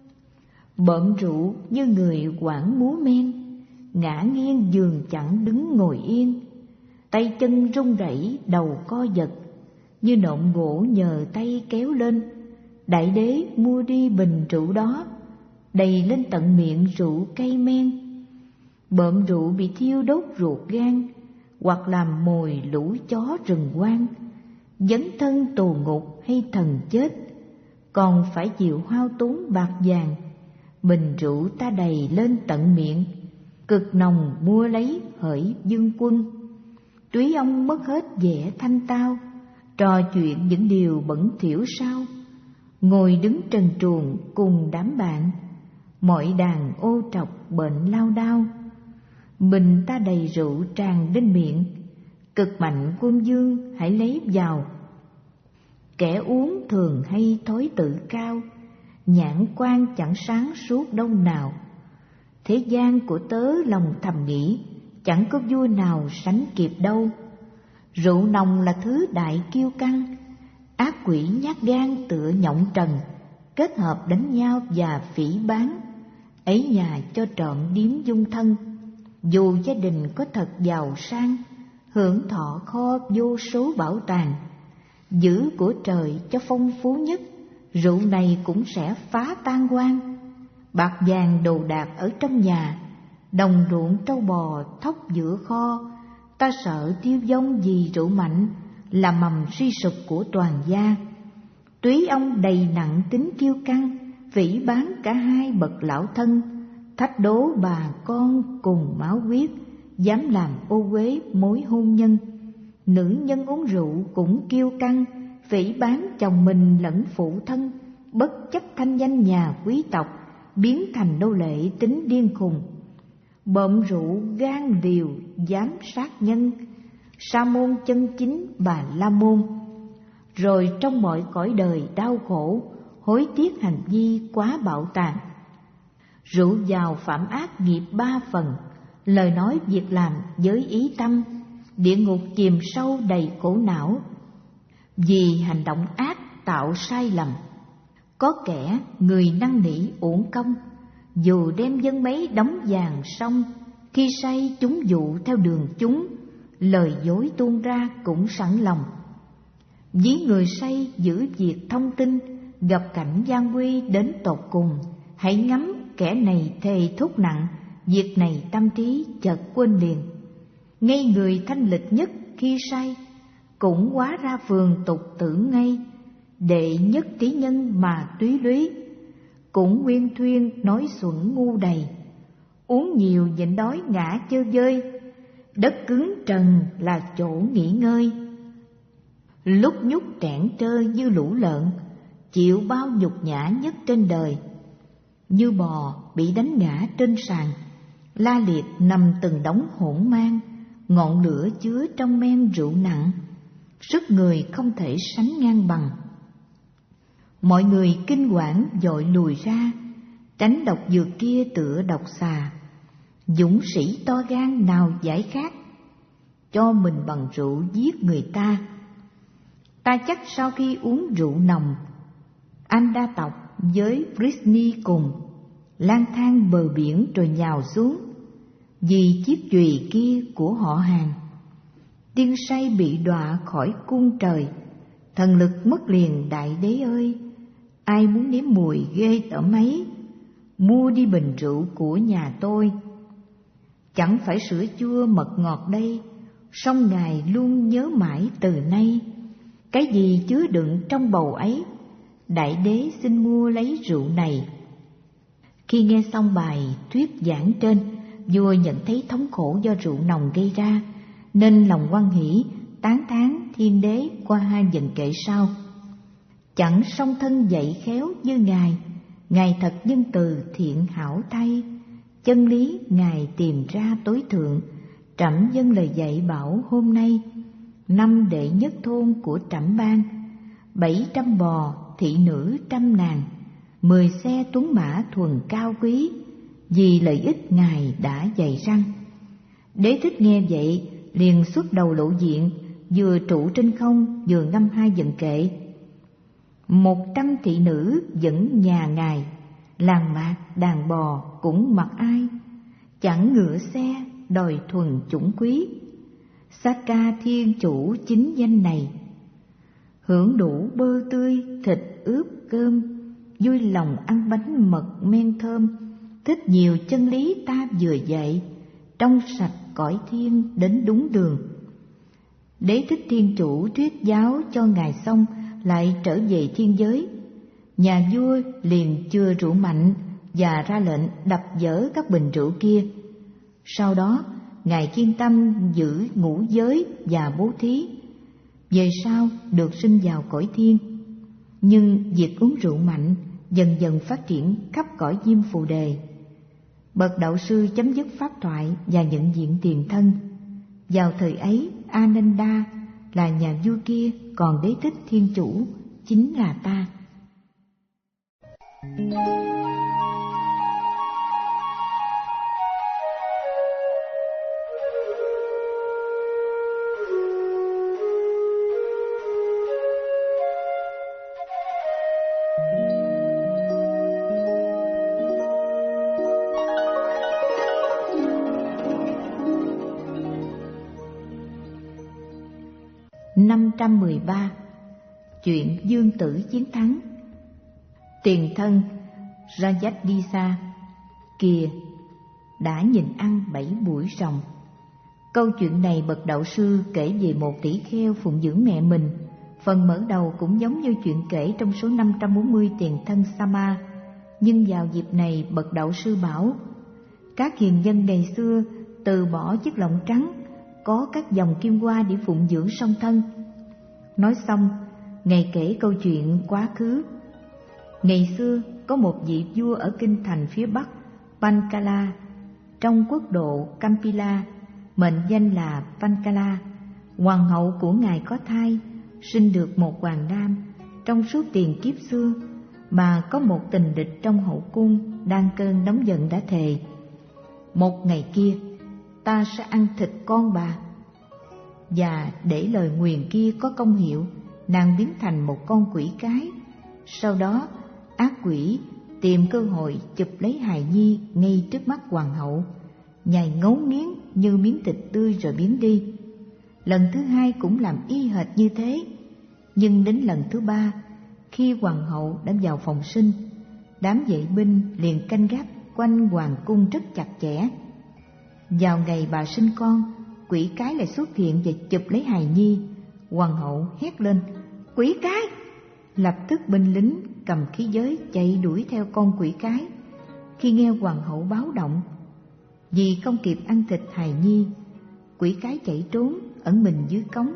Bợm rượu như người quảng múa men, ngã nghiêng giường chẳng đứng ngồi yên. Tay chân run rẩy đầu co giật, như nộm gỗ nhờ tay kéo lên. Đại đế mua đi bình rượu đó, đầy lên tận miệng rượu cay men. Bợm rượu bị thiêu đốt ruột gan, hoặc làm mồi lũ chó rừng hoang. Dấn thân tù ngục hay thần chết, còn phải chịu hao tốn bạc vàng. Bình rượu ta đầy lên tận miệng, cực nồng mua lấy hỡi vương quân. Túy ông mất hết vẻ thanh tao, trò chuyện những điều bẩn thỉu sao. Ngồi đứng trần truồng cùng đám bạn, mọi đàn ô trọc bệnh lao đao. Bình ta đầy rượu tràn đến miệng, cực mạnh quân vương hãy lấy vào. Kẻ uống thường hay thói tự cao, nhãn quan chẳng sáng suốt đông nào. Thế gian của tớ lòng thầm nghĩ, chẳng có vua nào sánh kịp đâu. Rượu nồng là thứ đại kiêu căng, ác quỷ nhát gan tựa nhộng trần, kết hợp đánh nhau và phỉ báng. Ấy nhà cho trộm điếm dung thân, dù gia đình có thật giàu sang, hưởng thọ kho vô số bảo tàng. Giữ của trời cho phong phú nhất, rượu này cũng sẽ phá tan quan. Bạc vàng đồ đạc ở trong nhà, đồng ruộng trâu bò thóc giữa kho. Ta sợ tiêu vong vì rượu mạnh, là mầm suy sụp của toàn gia. Túy ông đầy nặng tính kiêu căng, phỉ báng cả hai bậc lão thân. Thách đố bà con cùng máu huyết, dám làm ô uế mối hôn nhân. Nữ nhân uống rượu cũng kiêu căng, phỉ báng chồng mình lẫn phụ thân. Bất chấp thanh danh nhà quý tộc, biến thành nô lệ tính điên khùng. Bợm rượu gan liều dám sát nhân, sa môn chân chính bà la môn. Rồi trong mọi cõi đời đau khổ, hối tiếc hành vi quá bạo tàn. Rượu vào phạm ác nghiệp ba phần, lời nói việc làm với ý tâm. Địa ngục chìm sâu đầy khổ não, vì hành động ác tạo sai lầm. Có kẻ người năn nỉ uổng công, dù đem dân mấy đóng vàng xong. Khi say chúng dụ theo đường chúng, lời dối tuôn ra cũng sẵn lòng. Ví người say giữ việc thông tin, gặp cảnh gian nguy đến tột cùng. Hãy ngắm kẻ này thề thốt nặng, việc này tâm trí chợt quên liền. Ngay người thanh lịch nhất khi say, cũng hóa ra phường tục tử ngay. Đệ nhất trí nhân mà túy lúy, cũng nguyên thuyên nói xuẩn ngu đầy. Uống nhiều nhịn đói ngã chơ vơi, đất cứng trần là chỗ nghỉ ngơi. Lúc nhúc trẻn trơ như lũ lợn, chịu bao nhục nhã nhất trên đời. Như bò bị đánh ngã trên sàn, la liệt nằm từng đống hỗn mang. Ngọn lửa chứa trong men rượu nặng, sức người không thể sánh ngang bằng. Mọi người kinh quản dội lùi ra, tránh độc dược kia tựa độc xà. Dũng sĩ to gan nào giải khát, cho mình bằng rượu giết người ta. Ta chắc sau khi uống rượu nồng, anh đa tộc với Britney cùng, lang thang bờ biển rồi nhào xuống, vì chiếc chùy kia của họ Hàng. Tiên say bị đọa khỏi cung trời, thần lực mất liền đại đế ơi. Ai muốn nếm mùi ghê tởm ấy, mua đi bình rượu của nhà tôi. Chẳng phải sữa chua mật ngọt đây, song Ngài luôn nhớ mãi từ nay. Cái gì chứa đựng trong bầu ấy, đại đế xin mua lấy rượu này. Khi nghe xong bài thuyết giảng trên, vua nhận thấy thống khổ do rượu nồng gây ra, nên lòng hoan hỷ tán thán thiên đế qua hai vần kệ sau. Chẳng song thân dạy khéo như Ngài, Ngài thật nhân từ thiện hảo thay. Chân lý Ngài tìm ra tối thượng, trẫm dâng lời dạy bảo hôm nay. Năm đệ nhất thôn của trẫm ban, bảy trăm bò thị nữ trăm nàng, mười xe tuấn mã thuần cao quý, vì lợi ích Ngài đã dạy răng. Đế thích nghe vậy, liền xuất đầu lộ diện, vừa trụ trên không vừa ngâm hai vần kệ. Một trăm thị nữ dẫn nhà Ngài, làng mạc đàn bò cũng mặc ai, chẳng ngựa xe đòi thuần chủng quý. Sa-ca thiên chủ chính danh này, hưởng đủ bơ tươi thịt ướp cơm, vui lòng ăn bánh mật men thơm. Thích nhiều chân lý ta vừa dạy, trong sạch cõi thiên đến đúng đường. Đế thích thiên chủ thuyết giáo cho Ngài xong, lại trở về thiên giới. Nhà vua liền chừa rượu mạnh và ra lệnh đập vỡ các bình rượu kia. Sau đó Ngài kiên tâm giữ ngũ giới và bố thí, về sau được sinh vào cõi thiên. Nhưng việc uống rượu mạnh dần dần phát triển khắp cõi Diêm Phù Đề. Bậc đạo sư chấm dứt pháp thoại và nhận diện tiền thân. Vào thời ấy, Ananda là nhà vua kia, còn Đế thích thiên chủ chính là ta. năm trăm mười ba. Chuyện Dương Tử chiến thắng. Tiền thân Rajadisa kìa đã nhìn ăn bảy buổi rồng. Câu chuyện này bậc đạo sư kể về một tỷ kheo phụng dưỡng mẹ mình. Phần mở đầu cũng giống như chuyện kể trong số năm trăm bốn mươi tiền thân Sama. Nhưng vào dịp này bậc đạo sư bảo các hiền nhân ngày xưa từ bỏ chiếc lọng trắng, có các dòng kim hoa để phụng dưỡng song thân. Nói xong, Ngài kể câu chuyện quá khứ. Ngày xưa có một vị vua ở kinh thành phía bắc Pancala, trong quốc độ Kampila, mệnh danh là Pancala. Hoàng hậu của ngài có thai, sinh được một hoàng nam. Trong suốt tiền kiếp xưa, mà có một tình địch trong hậu cung đang cơn nóng giận đã thề: một ngày kia ta sẽ ăn thịt con bà. Và để lời nguyền kia có công hiệu, nàng biến thành một con quỷ cái. Sau đó ác quỷ tìm cơ hội chụp lấy hài nhi ngay trước mắt hoàng hậu, nhai ngấu nghiến như miếng thịt tươi rồi biến đi. Lần thứ hai cũng làm y hệt như thế. Nhưng đến lần thứ ba, khi hoàng hậu đã vào phòng sinh, đám vệ binh liền canh gác quanh hoàng cung rất chặt chẽ. Vào ngày bà sinh con, quỷ cái lại xuất hiện và chụp lấy hài nhi. Hoàng hậu hét lên: quỷ cái! Lập tức binh lính cầm khí giới chạy đuổi theo con quỷ cái. Khi nghe hoàng hậu báo động, vì không kịp ăn thịt hài nhi, quỷ cái chạy trốn ẩn mình dưới cống.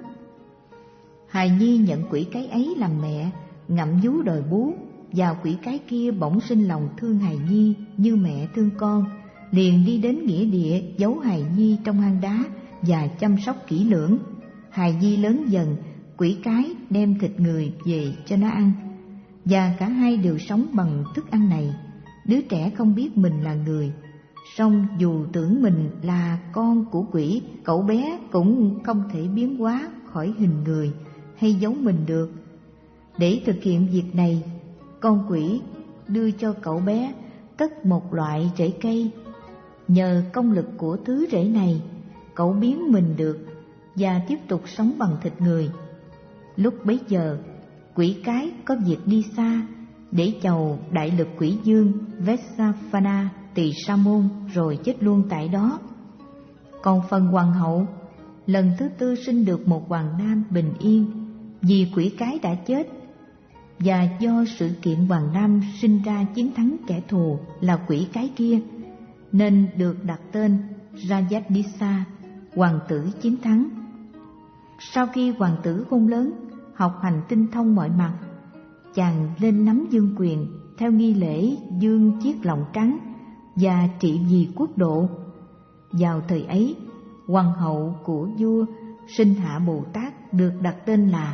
Hài nhi nhận quỷ cái ấy làm mẹ, ngậm vú đòi bú. Và quỷ cái kia bỗng sinh lòng thương hài nhi như mẹ thương con, liền đi đến nghĩa địa giấu hài nhi trong hang đá và chăm sóc kỹ lưỡng. Hài nhi lớn dần, quỷ cái đem thịt người về cho nó ăn, và cả hai đều sống bằng thức ăn này. Đứa trẻ không biết mình là người, song dù tưởng mình là con của quỷ, cậu bé cũng không thể biến hóa khỏi hình người hay giấu mình được. Để thực hiện việc này, con quỷ đưa cho cậu bé tất một loại rễ cây. Nhờ công lực của thứ rễ này, cậu biến mình được và tiếp tục sống bằng thịt người. Lúc bấy giờ, quỷ cái có việc đi xa để chầu đại lực quỷ dương Vessapana Tỳ Sa Môn rồi chết luôn tại đó. Còn phần hoàng hậu, lần thứ tư sinh được một hoàng nam bình yên vì quỷ cái đã chết, và do sự kiện hoàng nam sinh ra chiến thắng kẻ thù là quỷ cái kia, nên được đặt tên Rajadisa, hoàng tử chiến thắng. Sau khi hoàng tử khôn lớn, học hành tinh thông mọi mặt, chàng lên nắm vương quyền theo nghi lễ dương chiếc lọng trắng và trị vì quốc độ. Vào thời ấy, hoàng hậu của vua Sinh Hạ Bồ Tát được đặt tên là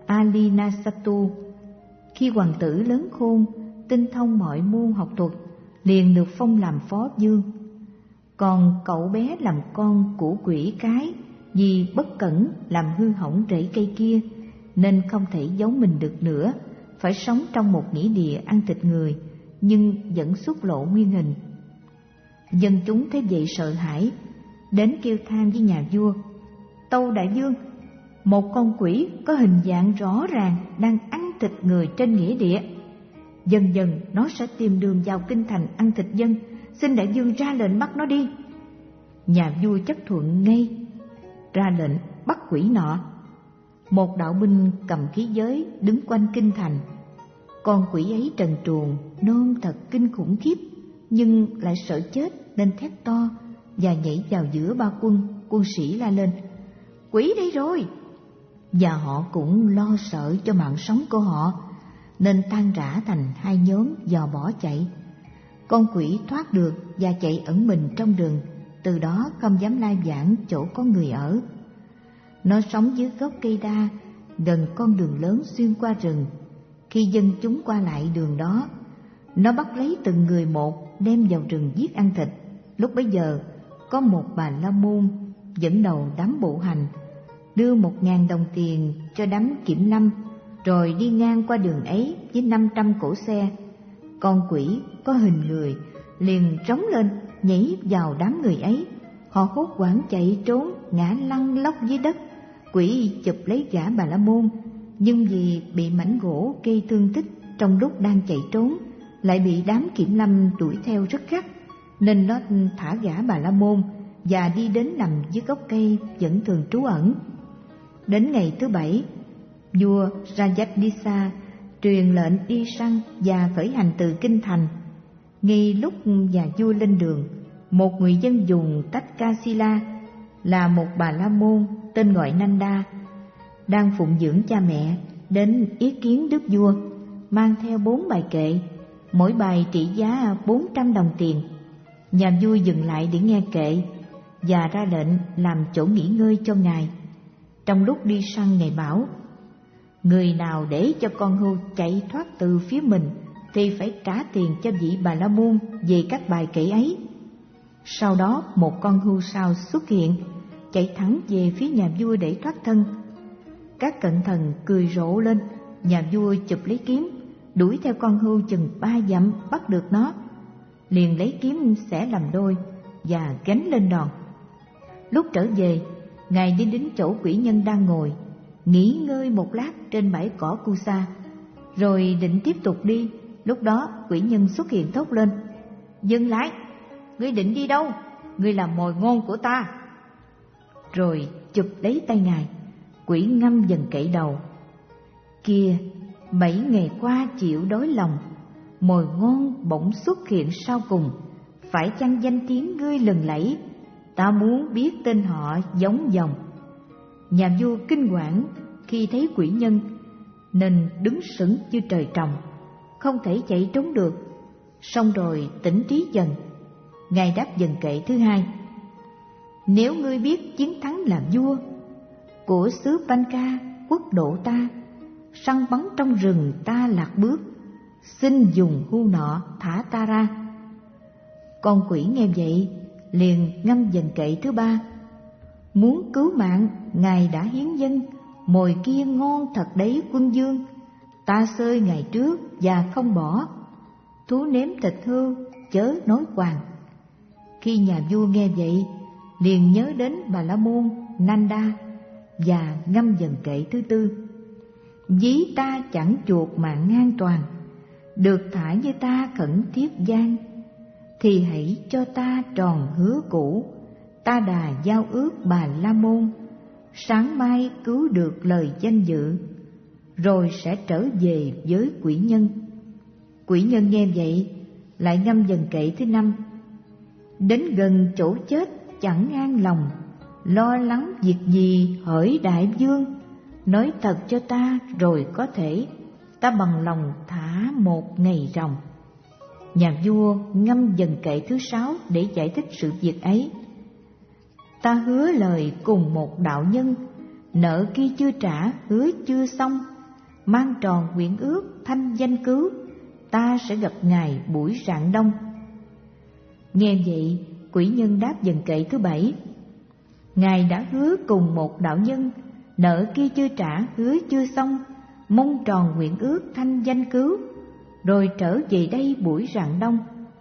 Alinasatu. Khi hoàng tử lớn khôn, tinh thông mọi môn học thuật, liền được phong làm phó vương. Còn cậu bé làm con của quỷ cái vì bất cẩn làm hư hỏng rễ cây kia, nên không thể giấu mình được nữa, phải sống trong một nghĩa địa ăn thịt người, nhưng vẫn xuất lộ nguyên hình. Dân chúng thấy vậy sợ hãi, đến kêu than với nhà vua: Tâu đại vương, một con quỷ có hình dạng rõ ràng đang ăn thịt người trên nghĩa địa. Dần dần nó sẽ tìm đường vào kinh thành ăn thịt dân, xin đại vương ra lệnh bắt nó đi. Nhà vua chấp thuận ngay, ra lệnh bắt quỷ nọ. Một đạo binh cầm khí giới đứng quanh kinh thành. Con quỷ ấy trần truồng, nôn thật kinh khủng khiếp, nhưng lại sợ chết nên thét to và nhảy vào giữa ba quân. Quân sĩ la lên: Quỷ đây rồi! Và họ cũng lo sợ cho mạng sống của họ, nên tan rã thành hai nhóm dò bỏ chạy. Con quỷ thoát được và chạy ẩn mình trong rừng, từ đó không dám lai vãng chỗ có người ở. Nó sống dưới gốc cây đa, gần con đường lớn xuyên qua rừng. Khi dân chúng qua lại đường đó, nó bắt lấy từng người một, đem vào rừng giết ăn thịt. Lúc bấy giờ, có một bà la môn dẫn đầu đám bộ hành, đưa một ngàn đồng tiền cho đám kiểm lâm, rồi đi ngang qua đường ấy với năm trăm cỗ xe. Con quỷ có hình người liền rống lên, nhảy vào đám người ấy. Họ hốt hoảng chạy trốn, ngã lăn lóc dưới đất. Quỷ chụp lấy gã bà la môn, nhưng vì bị mảnh gỗ gây thương tích trong lúc đang chạy trốn, lại bị đám kiểm lâm đuổi theo rất gắt, nên nó thả gã bà la môn và đi đến nằm dưới gốc cây vẫn thường trú ẩn. Đến ngày thứ bảy, vua Rajadisa truyền lệnh đi săn và khởi hành từ kinh thành. Ngay lúc nhà vua lên đường, một người dân dùng Takkasila, là một bà la môn tên gọi Nanda, đang phụng dưỡng cha mẹ, đến ý kiến đức vua, mang theo bốn bài kệ, mỗi bài trị giá bốn trăm đồng tiền. Nhà vua dừng lại để nghe kệ và ra lệnh làm chỗ nghỉ ngơi cho ngài. Trong lúc đi săn, ngài bảo: Người nào để cho con hươu chạy thoát từ phía mình thì phải trả tiền cho vị bà la môn về các bài kệ ấy. Sau đó một con hươu sao xuất hiện, chạy thẳng về phía nhà vua để thoát thân. Các cận thần cười rộ lên. Nhà vua chụp lấy kiếm, đuổi theo con hươu chừng ba dặm, bắt được nó, liền lấy kiếm xẻ làm đôi và gánh lên đòn. Lúc trở về, ngài đi đến chỗ quỷ nhân đang ngồi, nghỉ ngơi một lát trên bãi cỏ Kusa, rồi định tiếp tục đi. Lúc đó quỷ nhân xuất hiện thốt lên: Dừng lại! Ngươi định đi đâu? Ngươi là mồi ngon của ta! Rồi chụp lấy tay ngài. Quỷ ngâm dần cậy đầu: Kìa, bảy ngày qua chịu đói lòng, mồi ngon bỗng xuất hiện sau cùng. Phải chăng danh tiếng ngươi lừng lẫy? Ta muốn biết tên họ giống dòng. Nhà vua kinh hoảng khi thấy quỷ nhân, nên đứng sững như trời trồng, không thể chạy trốn được. Xong rồi tỉnh trí dần, ngài đáp dần kệ thứ hai: Nếu ngươi biết chiến thắng làm vua của xứ Panka, quốc độ ta, săn bắn trong rừng ta lạc bước, xin dùng hươu nọ thả ta ra. Con quỷ nghe vậy liền ngâm dần kệ thứ ba: Muốn cứu mạng, ngài đã hiến dâng, mồi kia ngon thật đấy quân vương. Ta xơi ngày trước và không bỏ, thú nếm thịt hươu, chớ nói quàng. Khi nhà vua nghe vậy, liền nhớ đến Bà La Môn, Nanda và ngâm dần kệ thứ tư. Ví ta chẳng chuột mạng an toàn, được thả như ta khẩn thiết gian, thì hãy cho ta tròn hứa cũ, ta đà giao ước Bà La Môn, sáng mai cứu được lời danh dự, rồi sẽ trở về với quỷ nhân. Quỷ nhân nghe vậy, lại ngâm dần kệ thứ năm. Đến gần chỗ chết chẳng an lòng, lo lắng việc gì hỡi đại vương, nói thật cho ta rồi có thể, ta bằng lòng thả một ngày ròng. Nhà vua ngâm dần kệ thứ sáu để giải thích sự việc ấy. Ta hứa lời cùng một đạo nhân, nợ kia chưa trả, hứa chưa xong, mang tròn nguyện ước thanh danh cứu, ta sẽ gặp ngài buổi rạng đông. Nghe vậy, quỷ nhân đáp dần kệ thứ bảy. Ngài đã hứa cùng một đạo nhân, nợ kia chưa trả, hứa chưa xong, mong tròn nguyện ước thanh danh cứu, rồi trở về đây buổi rạng đông.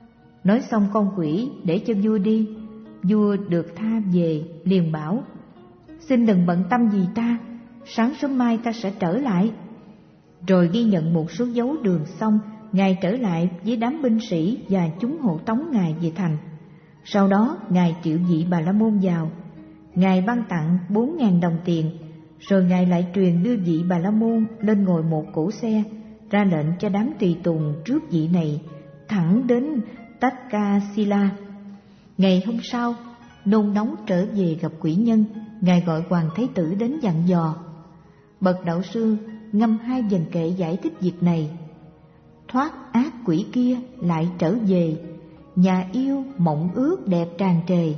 Nói xong con quỷ để cho vua đi. Vua được tha về liền bảo: xin đừng bận tâm gì ta, sáng sớm mai ta sẽ trở lại. Rồi ghi nhận một số dấu đường xong, ngài trở lại với đám binh sĩ và chúng hộ tống ngài về thành. Sau đó ngài triệu vị Bà La Môn vào, ngài ban tặng bốn ngàn đồng tiền, rồi ngài lại truyền đưa vị Bà La Môn lên ngồi một cỗ xe, ra lệnh cho đám tùy tùng trước vị này thẳng đến Takkasila. Ngày hôm sau, nôn nóng trở về gặp quỷ nhân, ngài gọi Hoàng Thái Tử đến dặn dò. Bậc đạo sư ngâm hai dần kệ giải thích việc này. Thoát ác quỷ kia lại trở về, nhà yêu mộng ước đẹp tràn trề.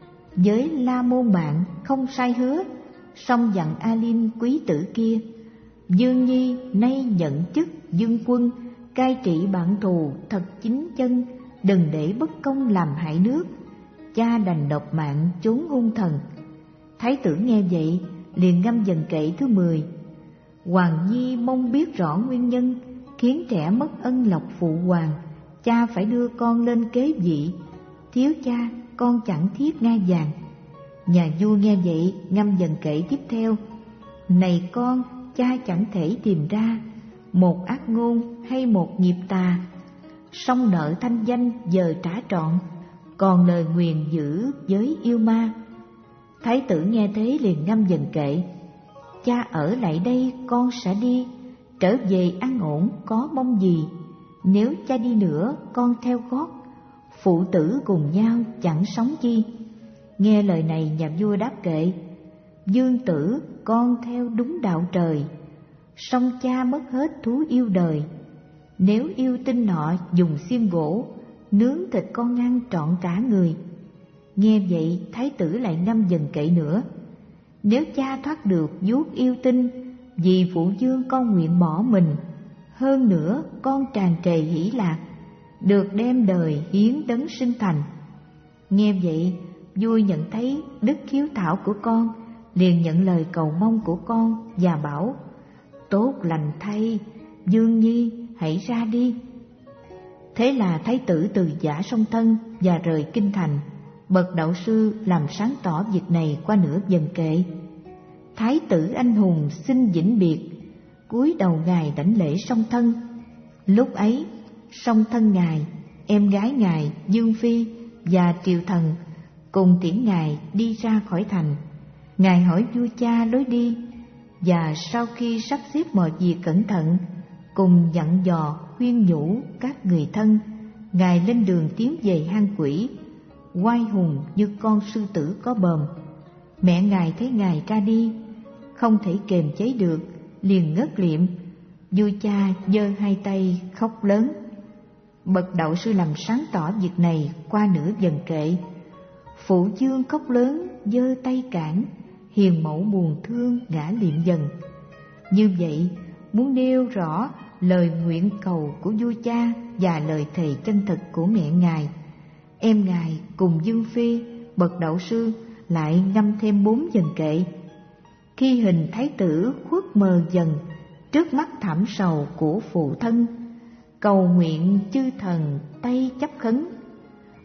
Với La Môn bạn không sai hứa, song dặn A Linh quý tử kia. Dương Nhi nay nhận chức dương quân, cai trị bạn thù thật chính chân, đừng để bất công làm hại nước. Cha đành nộp mạng trốn hung thần. Thái tử nghe vậy liền ngâm dần kệ thứ mười. Hoàng Nhi mong biết rõ nguyên nhân khiến trẻ mất ân lộc phụ hoàng, cha phải đưa con lên kế vị, thiếu cha con chẳng thiết ngai vàng. Nhà vua nghe vậy ngâm dần kệ tiếp theo. Này con, cha chẳng thể tìm ra một ác ngôn hay một nghiệp tà, song nợ thanh danh giờ trả trọn, còn lời nguyền giữ với yêu ma. Thái tử nghe thế liền ngâm dần kệ. Cha ở lại đây con sẽ đi, trở về an ổn có mong gì. Nếu cha đi nữa con theo gót, phụ tử cùng nhau chẳng sống chi. Nghe lời này, nhà vua đáp kệ. Dương tử con theo đúng đạo trời, song cha mất hết thú yêu đời. Nếu yêu tinh nọ dùng xiêm gỗ, nướng thịt con ăn trọn cả người. Nghe vậy, thái tử lại ngâm dần kệ nữa. Nếu cha thoát được vuốt yêu tinh, vì phụ vương con nguyện bỏ mình. Hơn nữa con tràn trề hỷ lạc, được đem đời hiến đấng sinh thành. Nghe vậy, vua nhận thấy đức hiếu thảo của con, liền nhận lời cầu mong của con và bảo: tốt lành thay, Dương Nhi hãy ra đi. Thế là thái tử từ giã song thân và rời kinh thành. Bậc đạo sư làm sáng tỏ việc này qua nửa dần kệ. Thái tử anh hùng xin vĩnh biệt, cúi đầu ngài đảnh lễ song thân. Lúc ấy song thân ngài, em gái ngài Dương Phi và triều thần cùng tiễn ngài đi ra khỏi thành. Ngài hỏi vua cha lối đi, và sau khi sắp xếp mọi việc cẩn thận, cùng dặn dò khuyên nhủ các người thân, ngài lên đường tiến về hang quỷ, oai hùng như con sư tử có bờm. Mẹ ngài thấy ngài ra đi, không thể kềm chế được, liền ngất liệm. Vua cha giơ hai tay khóc lớn. Bậc đạo sư làm sáng tỏ việc này qua nửa dần kệ. Phụ vương khóc lớn giơ tay cản, hiền mẫu buồn thương ngã liệm dần. Như vậy muốn nêu rõ lời nguyện cầu của vua cha và lời thề chân thực của mẹ ngài. Em ngài cùng Dương Phi, bậc đạo sư lại ngâm thêm bốn dần kệ. Khi hình thái tử khuất mờ dần trước mắt thảm sầu của phụ thân, cầu nguyện chư thần tay chấp khấn,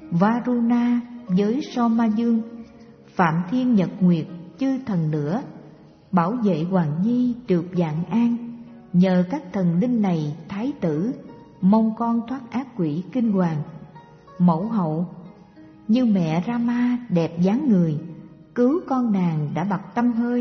Varuna với Soma Dương, Phạm Thiên Nhật Nguyệt chư thần nữa, bảo vệ Hoàng Nhi được vạn an. Nhờ các thần linh này, thái tử mong con thoát ác quỷ kinh hoàng. Mẫu hậu như mẹ Rama đẹp dáng người, cứu con nàng đã bặt tâm hơi.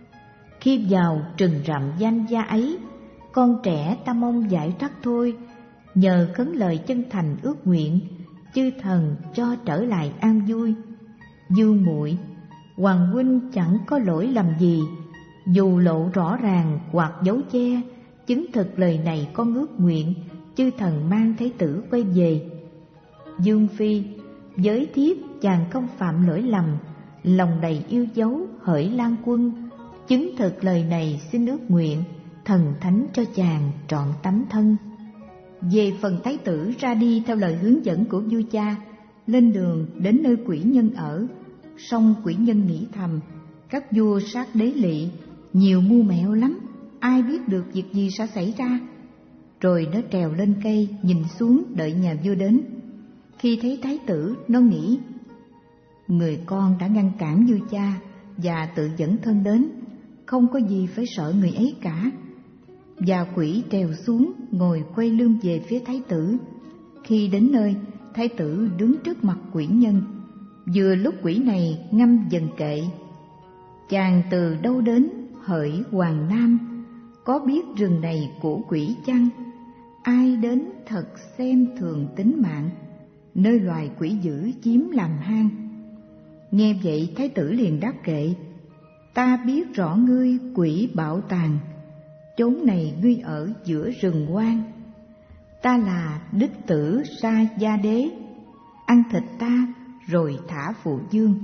Khi vào rừng rậm danh gia ấy, con trẻ ta mong giải thoát thôi. Nhờ khấn lời chân thành ước nguyện, chư thần cho trở lại an vui. Dương muội, hoàng huynh chẳng có lỗi lầm gì, dù lộ rõ ràng hoặc giấu che, chứng thực lời này con ước nguyện, chư thần mang thái tử quay về. Dương phi, với thiếp chàng không phạm lỗi lầm, lòng đầy yêu dấu hỡi Lan Quân, chứng thực lời này xin ước nguyện, thần thánh cho chàng trọn tấm thân. Về phần thái tử ra đi theo lời hướng dẫn của vua cha, lên đường đến nơi quỷ nhân ở. Song quỷ nhân nghĩ thầm, các vua sát đế lỵ nhiều mưu mẹo lắm, ai biết được việc gì sẽ xảy ra. Rồi nó trèo lên cây nhìn xuống đợi nhà vua đến. Khi thấy thái tử, nó nghĩ, người con đã ngăn cản vua cha và tự dẫn thân đến, không có gì phải sợ người ấy cả. Và quỷ trèo xuống ngồi quay lưng về phía thái tử. Khi đến nơi, thái tử đứng trước mặt quỷ nhân. Vừa lúc quỷ này ngâm dần kệ, chàng từ đâu đến hỡi Hoàng Nam, có biết rừng này của quỷ chăng? Ai đến thật xem thường tính mạng, nơi loài quỷ dữ chiếm làm hang. Nghe vậy thái tử liền đáp kệ, ta biết rõ ngươi quỷ bảo tàng, chốn này ngươi ở giữa rừng hoang. Ta là đích tử Sa Gia Đế, ăn thịt ta rồi thả phụ dương.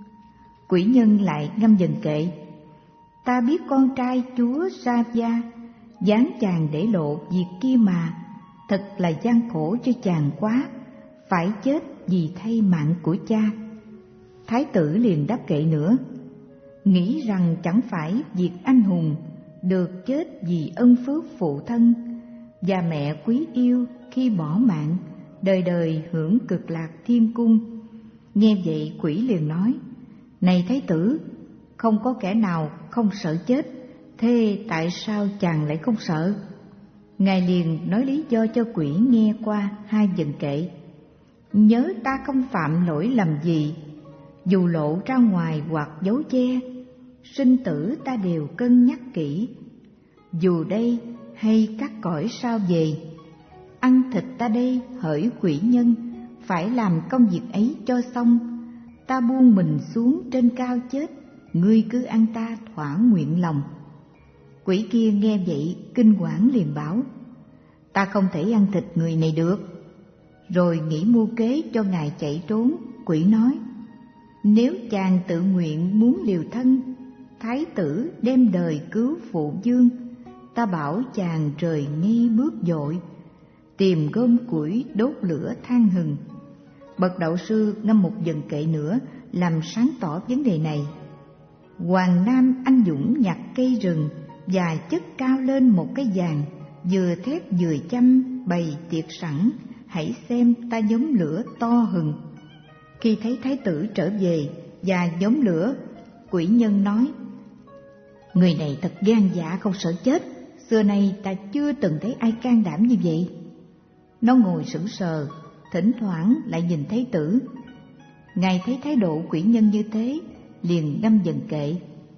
Quỷ nhân lại ngâm dần kệ, ta biết con trai chúa Sa Gia, dáng chàng để lộ việc kia mà, thật là gian khổ cho chàng quá, phải chết vì thay mạng của cha. Thái tử liền đáp kệ nữa, nghĩ rằng chẳng phải việc anh hùng được chết vì ân phước phụ thân và mẹ quý yêu khi bỏ mạng, đời đời hưởng cực lạc thiên cung. Nghe vậy quỷ liền nói, này thái tử, không có kẻ nào không sợ chết, thế tại sao chàng lại không sợ? Ngài liền nói lý do cho quỷ nghe qua hai dần kệ, nhớ ta không phạm lỗi lầm gì, dù lộ ra ngoài hoặc giấu che, sinh tử ta đều cân nhắc kỹ. Dù đây hay các cõi sao về, ăn thịt ta đây hỡi quỷ nhân, phải làm công việc ấy cho xong. Ta buông mình xuống trên cao chết, ngươi cứ ăn ta thỏa nguyện lòng. Quỷ kia nghe vậy kinh hoảng liền bảo, ta không thể ăn thịt người này được. Rồi nghĩ mưu kế cho ngài chạy trốn. Quỷ nói, nếu chàng tự nguyện muốn liều thân, thái tử đem đời cứu phụ dương, ta bảo chàng rời ngay bước dội, tìm gom củi đốt lửa than hừng. Bậc đạo sư ngâm một dần kệ nữa làm sáng tỏ vấn đề này. Hoàng Nam anh dũng nhặt cây rừng và chất cao lên một cái vàng, vừa thép vừa chăm bày tiệc sẵn, hãy xem ta nhóm lửa to hừng. Khi thấy thái tử trở về và nhóm lửa, quỷ nhân nói, người này thật gan dạ không sợ chết, xưa nay ta chưa từng thấy ai can đảm như vậy. Nó ngồi sững sờ, thỉnh thoảng lại nhìn thái tử. Ngài thấy thái độ quỷ nhân như thế, liền ngâm dần kệ,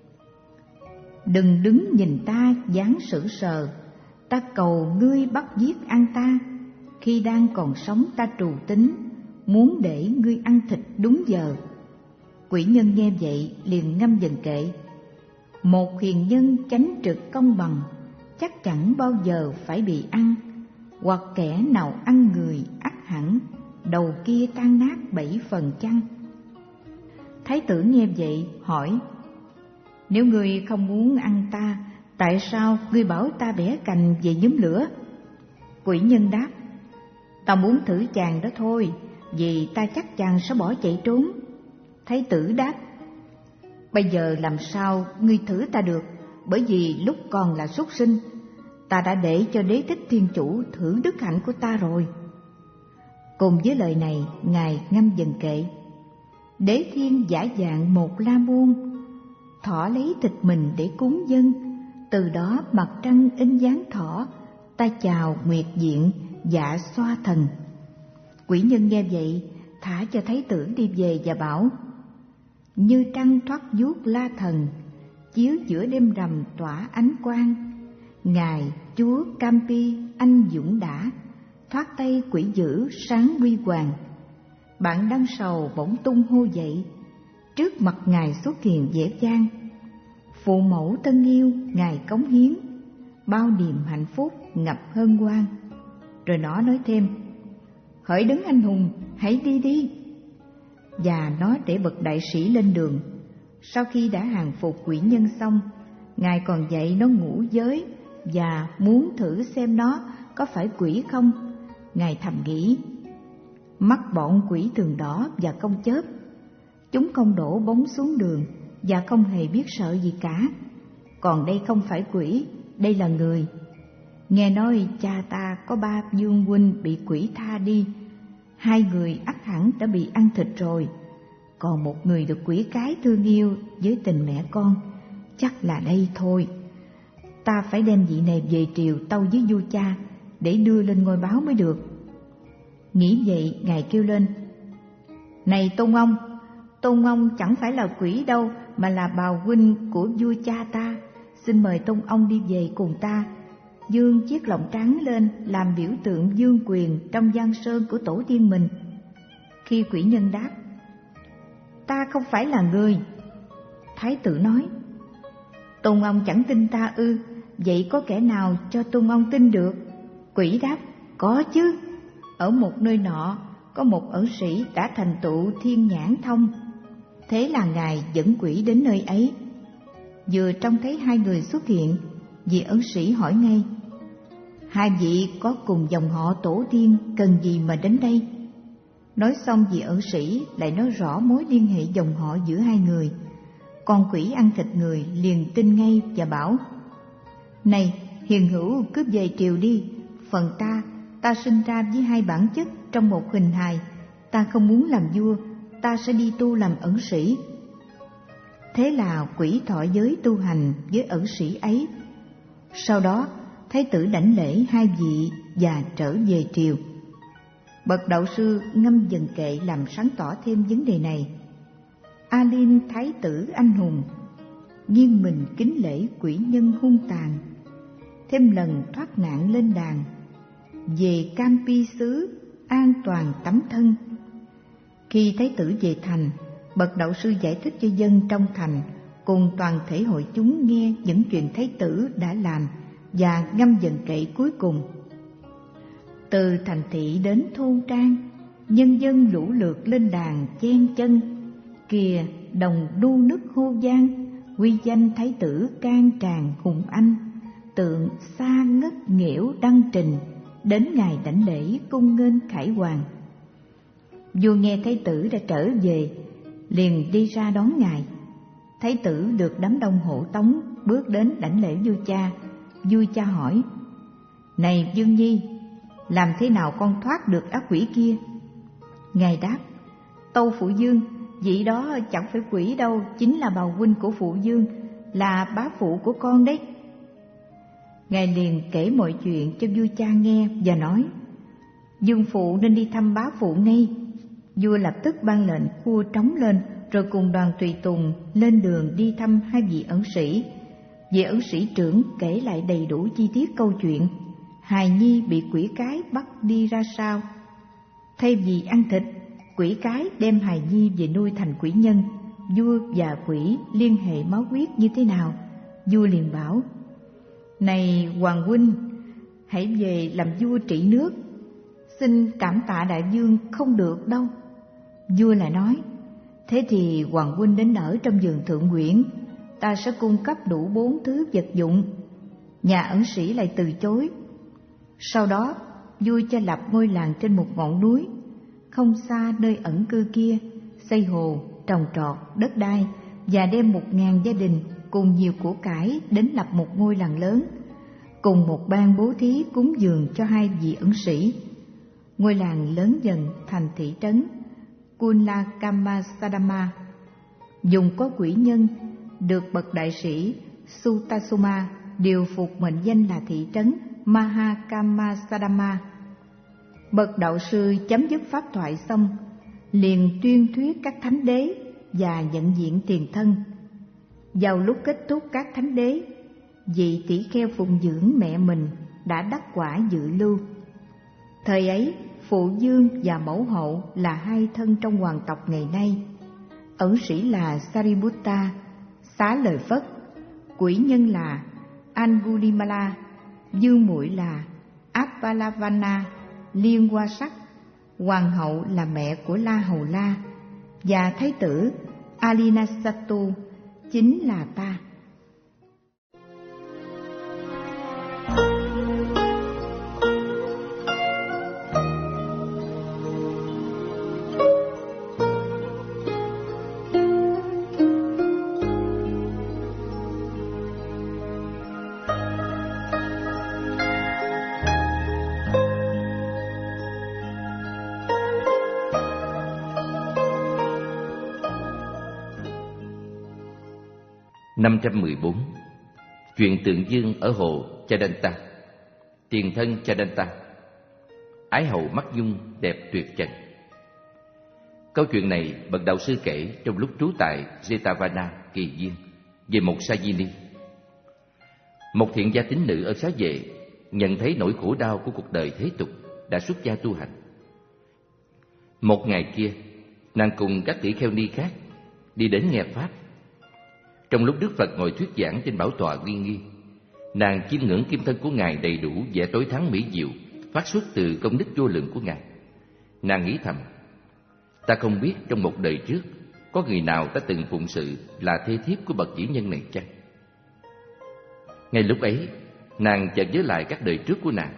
đừng đứng nhìn ta dáng sững sờ, ta cầu ngươi bắt giết ăn ta. Khi đang còn sống ta trù tính, muốn để ngươi ăn thịt đúng giờ. Quỷ nhân nghe vậy liền ngâm dần kệ, một hiền nhân chánh trực công bằng, chắc chẳng bao giờ phải bị ăn, hoặc kẻ nào ăn người ắt hẳn đầu kia tan nát bảy phần chăng. Thái tử nghe vậy hỏi, nếu ngươi không muốn ăn ta, tại sao ngươi bảo ta bẻ cành về nhóm lửa? Quỷ nhân đáp, ta muốn thử chàng đó thôi, vì ta chắc chàng sẽ bỏ chạy trốn. Thái tử đáp, bây giờ làm sao ngươi thử ta được, bởi vì lúc còn là súc sinh, ta đã để cho đế thích thiên chủ thử đức hạnh của ta rồi. Cùng với lời này, Ngài ngâm dần kệ: Đế thiên giả dạng một la môn, thỏ lấy thịt mình để cúng dân, từ đó mặt trăng in dáng thỏ, ta chào nguyệt diện dạ xoa thần. Quỷ nhân nghe vậy, thả cho thái tử đi về và bảo: Như trăng thoát vuốt la thần, chiếu giữa đêm rằm tỏa ánh quang. Ngài chúa Campi anh dũng đã, thoát tay quỷ dữ sáng huy hoàng. Bạn đang sầu bỗng tung hô dậy, trước mặt Ngài xuất hiện dễ dàng. Phụ mẫu tân yêu Ngài cống hiến, bao niềm hạnh phúc ngập hân hoan. Rồi nó nói thêm: Hỡi đấng anh hùng, hãy đi đi. Và nó để bậc đại sĩ lên đường. Sau khi đã hàng phục quỷ nhân xong, Ngài còn dạy nó ngũ giới và muốn thử xem nó có phải quỷ không. Ngài thầm nghĩ: Mắt bọn quỷ thường đỏ và không chớp, chúng không đổ bóng xuống đường và không hề biết sợ gì cả. Còn đây không phải quỷ, đây là người. Nghe nói cha ta có ba vương huynh bị quỷ tha đi, hai người ắt hẳn đã bị ăn thịt rồi, còn một người được quỷ cái thương yêu với tình mẹ con, chắc là đây thôi. Ta phải đem vị này về triều tâu với vua cha để đưa lên ngôi báo mới được. Nghĩ vậy, Ngài kêu lên: Này Tôn ông, Tôn ông chẳng phải là quỷ đâu, mà là bào huynh của vua cha ta. Xin mời Tôn ông đi về cùng ta, dương chiếc lọng trắng lên làm biểu tượng dương quyền trong giang sơn của tổ tiên mình. Khi quỷ nhân đáp: Ta không phải là người. Thái tử nói: Tôn ông chẳng tin ta ư? Vậy có kẻ nào cho Tôn ông tin được? Quỷ đáp: Có chứ. Ở một nơi nọ có một ẩn sĩ đã thành tựu thiên nhãn thông. Thế là Ngài dẫn quỷ đến nơi ấy. Vừa trông thấy hai người xuất hiện, vị ẩn sĩ hỏi ngay: Hai vị có cùng dòng họ tổ tiên, cần gì mà đến đây? Nói xong, vị ẩn sĩ lại nói rõ mối liên hệ dòng họ giữa hai người. Con quỷ ăn thịt người liền tin ngay và bảo: Này hiền hữu, cứ về triều đi. Phần ta, ta sinh ra với hai bản chất trong một hình hài. Ta không muốn làm vua, ta sẽ đi tu làm ẩn sĩ. Thế là quỷ thọ giới tu hành với ẩn sĩ ấy. Sau đó thái tử đảnh lễ hai vị và trở về triều. Bậc đạo sư ngâm dần kệ làm sáng tỏ thêm vấn đề này. A Liên thái tử anh hùng, nghiêng mình kính lễ quỷ nhân hung tàn, thêm lần thoát nạn lên đàn, về Campi xứ an toàn tắm thân. Khi thái tử về thành, bậc đạo sư giải thích cho dân trong thành cùng toàn thể hội chúng nghe những chuyện thái tử đã làm và ngâm dần kệ cuối cùng. Từ thành thị đến thôn trang, nhân dân lũ lượt lên đàn chen chân. Kìa đồng đu nức hô vang, quy danh thái tử can tràn hùng anh. Tượng xa ngất nghẽo đăng trình, đến ngày đảnh lễ cung nghênh khải hoàng. Vua nghe thái tử đã trở về, liền đi ra đón Ngài. Thái tử được đám đông hộ tống bước đến đảnh lễ vua cha. Vua cha hỏi: Này Dương Nhi, làm thế nào con thoát được ác quỷ kia? Ngài đáp: Tâu phụ vương, vị đó chẳng phải quỷ đâu, chính là bào huynh của phụ vương, là bá phụ của con đấy. Ngài liền kể mọi chuyện cho vua cha nghe và nói: Dương phụ nên đi thăm bá phụ ngay. Vua lập tức ban lệnh khua trống lên, rồi cùng đoàn tùy tùng lên đường đi thăm hai vị ẩn sĩ. Vị ẩn sĩ trưởng kể lại đầy đủ chi tiết câu chuyện hài nhi bị quỷ cái bắt đi ra sao. Thay vì ăn thịt, quỷ cái đem hài nhi về nuôi thành quỷ nhân. Vua và quỷ liên hệ máu huyết như thế nào? Vua liền bảo: Này hoàng huynh, hãy về làm vua trị nước. Xin cảm tạ đại vương không được đâu. Vua lại nói: Thế thì hoàng huynh đến ở trong vườn Thượng Nguyễn, ta sẽ cung cấp đủ bốn thứ vật dụng. Nhà ẩn sĩ lại từ chối. Sau đó vua cho lập ngôi làng trên một ngọn núi, không xa nơi ẩn cư kia, xây hồ, trồng trọt, đất đai, và đem một ngàn gia đình cùng nhiều của cải đến lập một ngôi làng lớn, cùng một ban bố thí cúng dường cho hai vị ẩn sĩ. Ngôi làng lớn dần thành thị trấn Kunlakamasthama, dùng có quỷ nhân được bậc đại sĩ Sutasoma điều phục mệnh danh là thị trấn Mahakamasthama. Bậc đạo sư chấm dứt pháp thoại xong, liền tuyên thuyết các thánh đế và nhận diện tiền thân. Vào lúc kết thúc các thánh đế, vị tỷ kheo phụng dưỡng mẹ mình đã đắc quả dự lưu. Thời ấy, phụ dương và mẫu hậu là hai thân trong hoàng tộc ngày nay. Ẩn sĩ là Sariputta, xá lời Phất, quỷ nhân là Angulimala, dương muội là Appalavana, Liên Hoa Sắc, hoàng hậu là mẹ của La Hầu La, và thái tử Alinasattu chính là ta. năm trăm mười bốn. Chuyện tượng dương ở hồ Chadanta. Tiền thân Chadanta, ái hậu mắt dung đẹp tuyệt trần. Câu chuyện này bậc đạo sư kể trong lúc trú tại Jetavana, Kỳ Viên, về một Sajini. Một thiện gia tín nữ ở xá vệ nhận thấy nỗi khổ đau của cuộc đời thế tục, đã xuất gia tu hành. Một ngày kia, nàng cùng các tỷ kheo ni khác đi đến nghe pháp. Trong lúc Đức Phật ngồi thuyết giảng trên bảo tọa uy nghi, nàng chiêm ngưỡng kim thân của Ngài đầy đủ vẻ tối thắng mỹ diệu phát xuất từ công đức vô lượng của Ngài. Nàng nghĩ thầm, ta không biết trong một đời trước có người nào ta từng phụng sự là thê thiếp của bậc vĩ nhân này chăng? Ngay lúc ấy, nàng chợt nhớ lại các đời trước của nàng.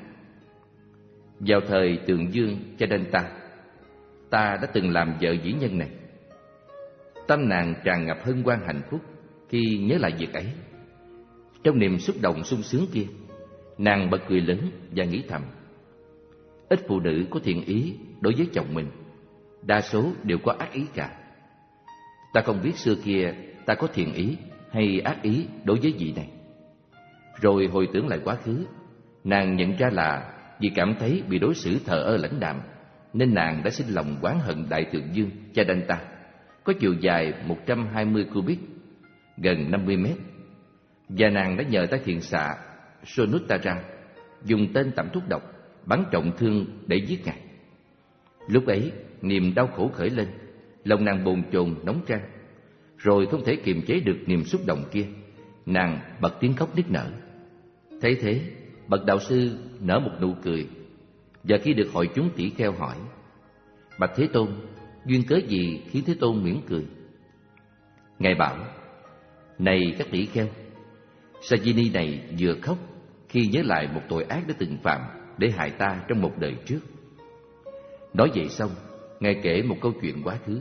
Vào thời Tượng Dương Chadanta, ta đã từng làm vợ vĩ nhân này. Tâm nàng tràn ngập hân hoan hạnh phúc khi nhớ lại việc ấy. Trong niềm xúc động sung sướng kia, nàng bật cười lớn và nghĩ thầm, ít phụ nữ có thiện ý đối với chồng mình, đa số đều có ác ý cả. Ta không biết xưa kia ta có thiện ý hay ác ý đối với vị này. Rồi hồi tưởng lại quá khứ, nàng nhận ra là vì cảm thấy bị đối xử thờ ơ lãnh đạm, nên nàng đã sinh lòng oán hận Đại Tượng Dương Chadanta, có chiều dài một trăm hai mươi cubit, gần năm mươi mét, và nàng đã nhờ tay thiện xạ Sonuttara dùng tên tẩm thuốc độc bắn trọng thương để giết Ngài. Lúc ấy, niềm đau khổ khởi lên, lòng nàng bồn chồn nóng ran, rồi không thể kiềm chế được niềm xúc động kia, nàng bật tiếng khóc nức nở. Thấy thế, bậc đạo sư nở một nụ cười, và khi được hội chúng tỷ kheo hỏi, bạch Thế Tôn, duyên cớ gì khiến Thế Tôn mỉm cười? Ngài bảo, này các tỷ kheo, Sajini này vừa khóc khi nhớ lại một tội ác đã từng phạm để hại ta trong một đời trước. Nói vậy xong, Ngài kể một câu chuyện quá khứ.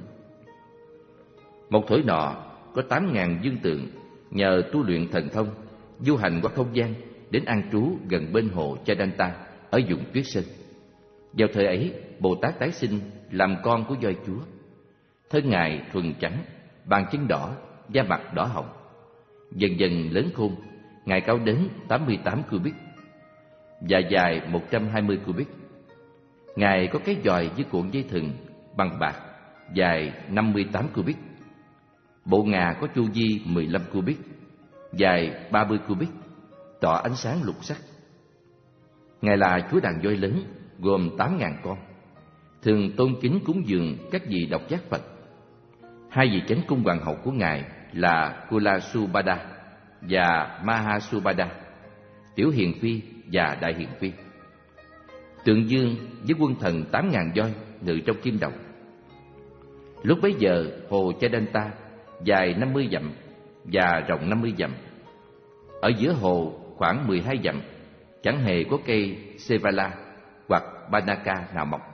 Một thổi nọ có tám ngàn dương tượng nhờ tu luyện thần thông, du hành qua không gian đến an trú gần bên hồ Chadanta ở vùng Tuyết Sơn. Vào thời ấy, Bồ Tát tái sinh làm con của voi chúa. Thân Ngài thuần trắng, bàn chân đỏ, da mặt đỏ hồng. Dần dần lớn khôn, Ngài cao đến tám mươi tám cubit và dài một trăm hai mươi cubit. Ngài có cái giòi với cuộn dây thừng bằng bạc dài năm mươi tám cubit. Bộ ngà có chu vi mười lăm cubit, dài ba mươi cubit, tỏ ánh sáng lục sắc. Ngài là chúa đàn voi lớn, gồm tám ngàn con, thường tôn kính cúng dường các vị độc giác Phật. Hai vị chánh cung hoàng hậu của Ngài là Kulasubada và Mahasubada, Tiểu Hiền Phi và Đại Hiền Phi. Tượng Dương với quân thần tám ngàn voi ngự trong kim đồng. Lúc bấy giờ, hồ Chadanta dài năm mươi dặm và rộng năm mươi dặm. Ở giữa hồ khoảng mười hai dặm chẳng hề có cây Sevala hoặc Banaka nào mọc,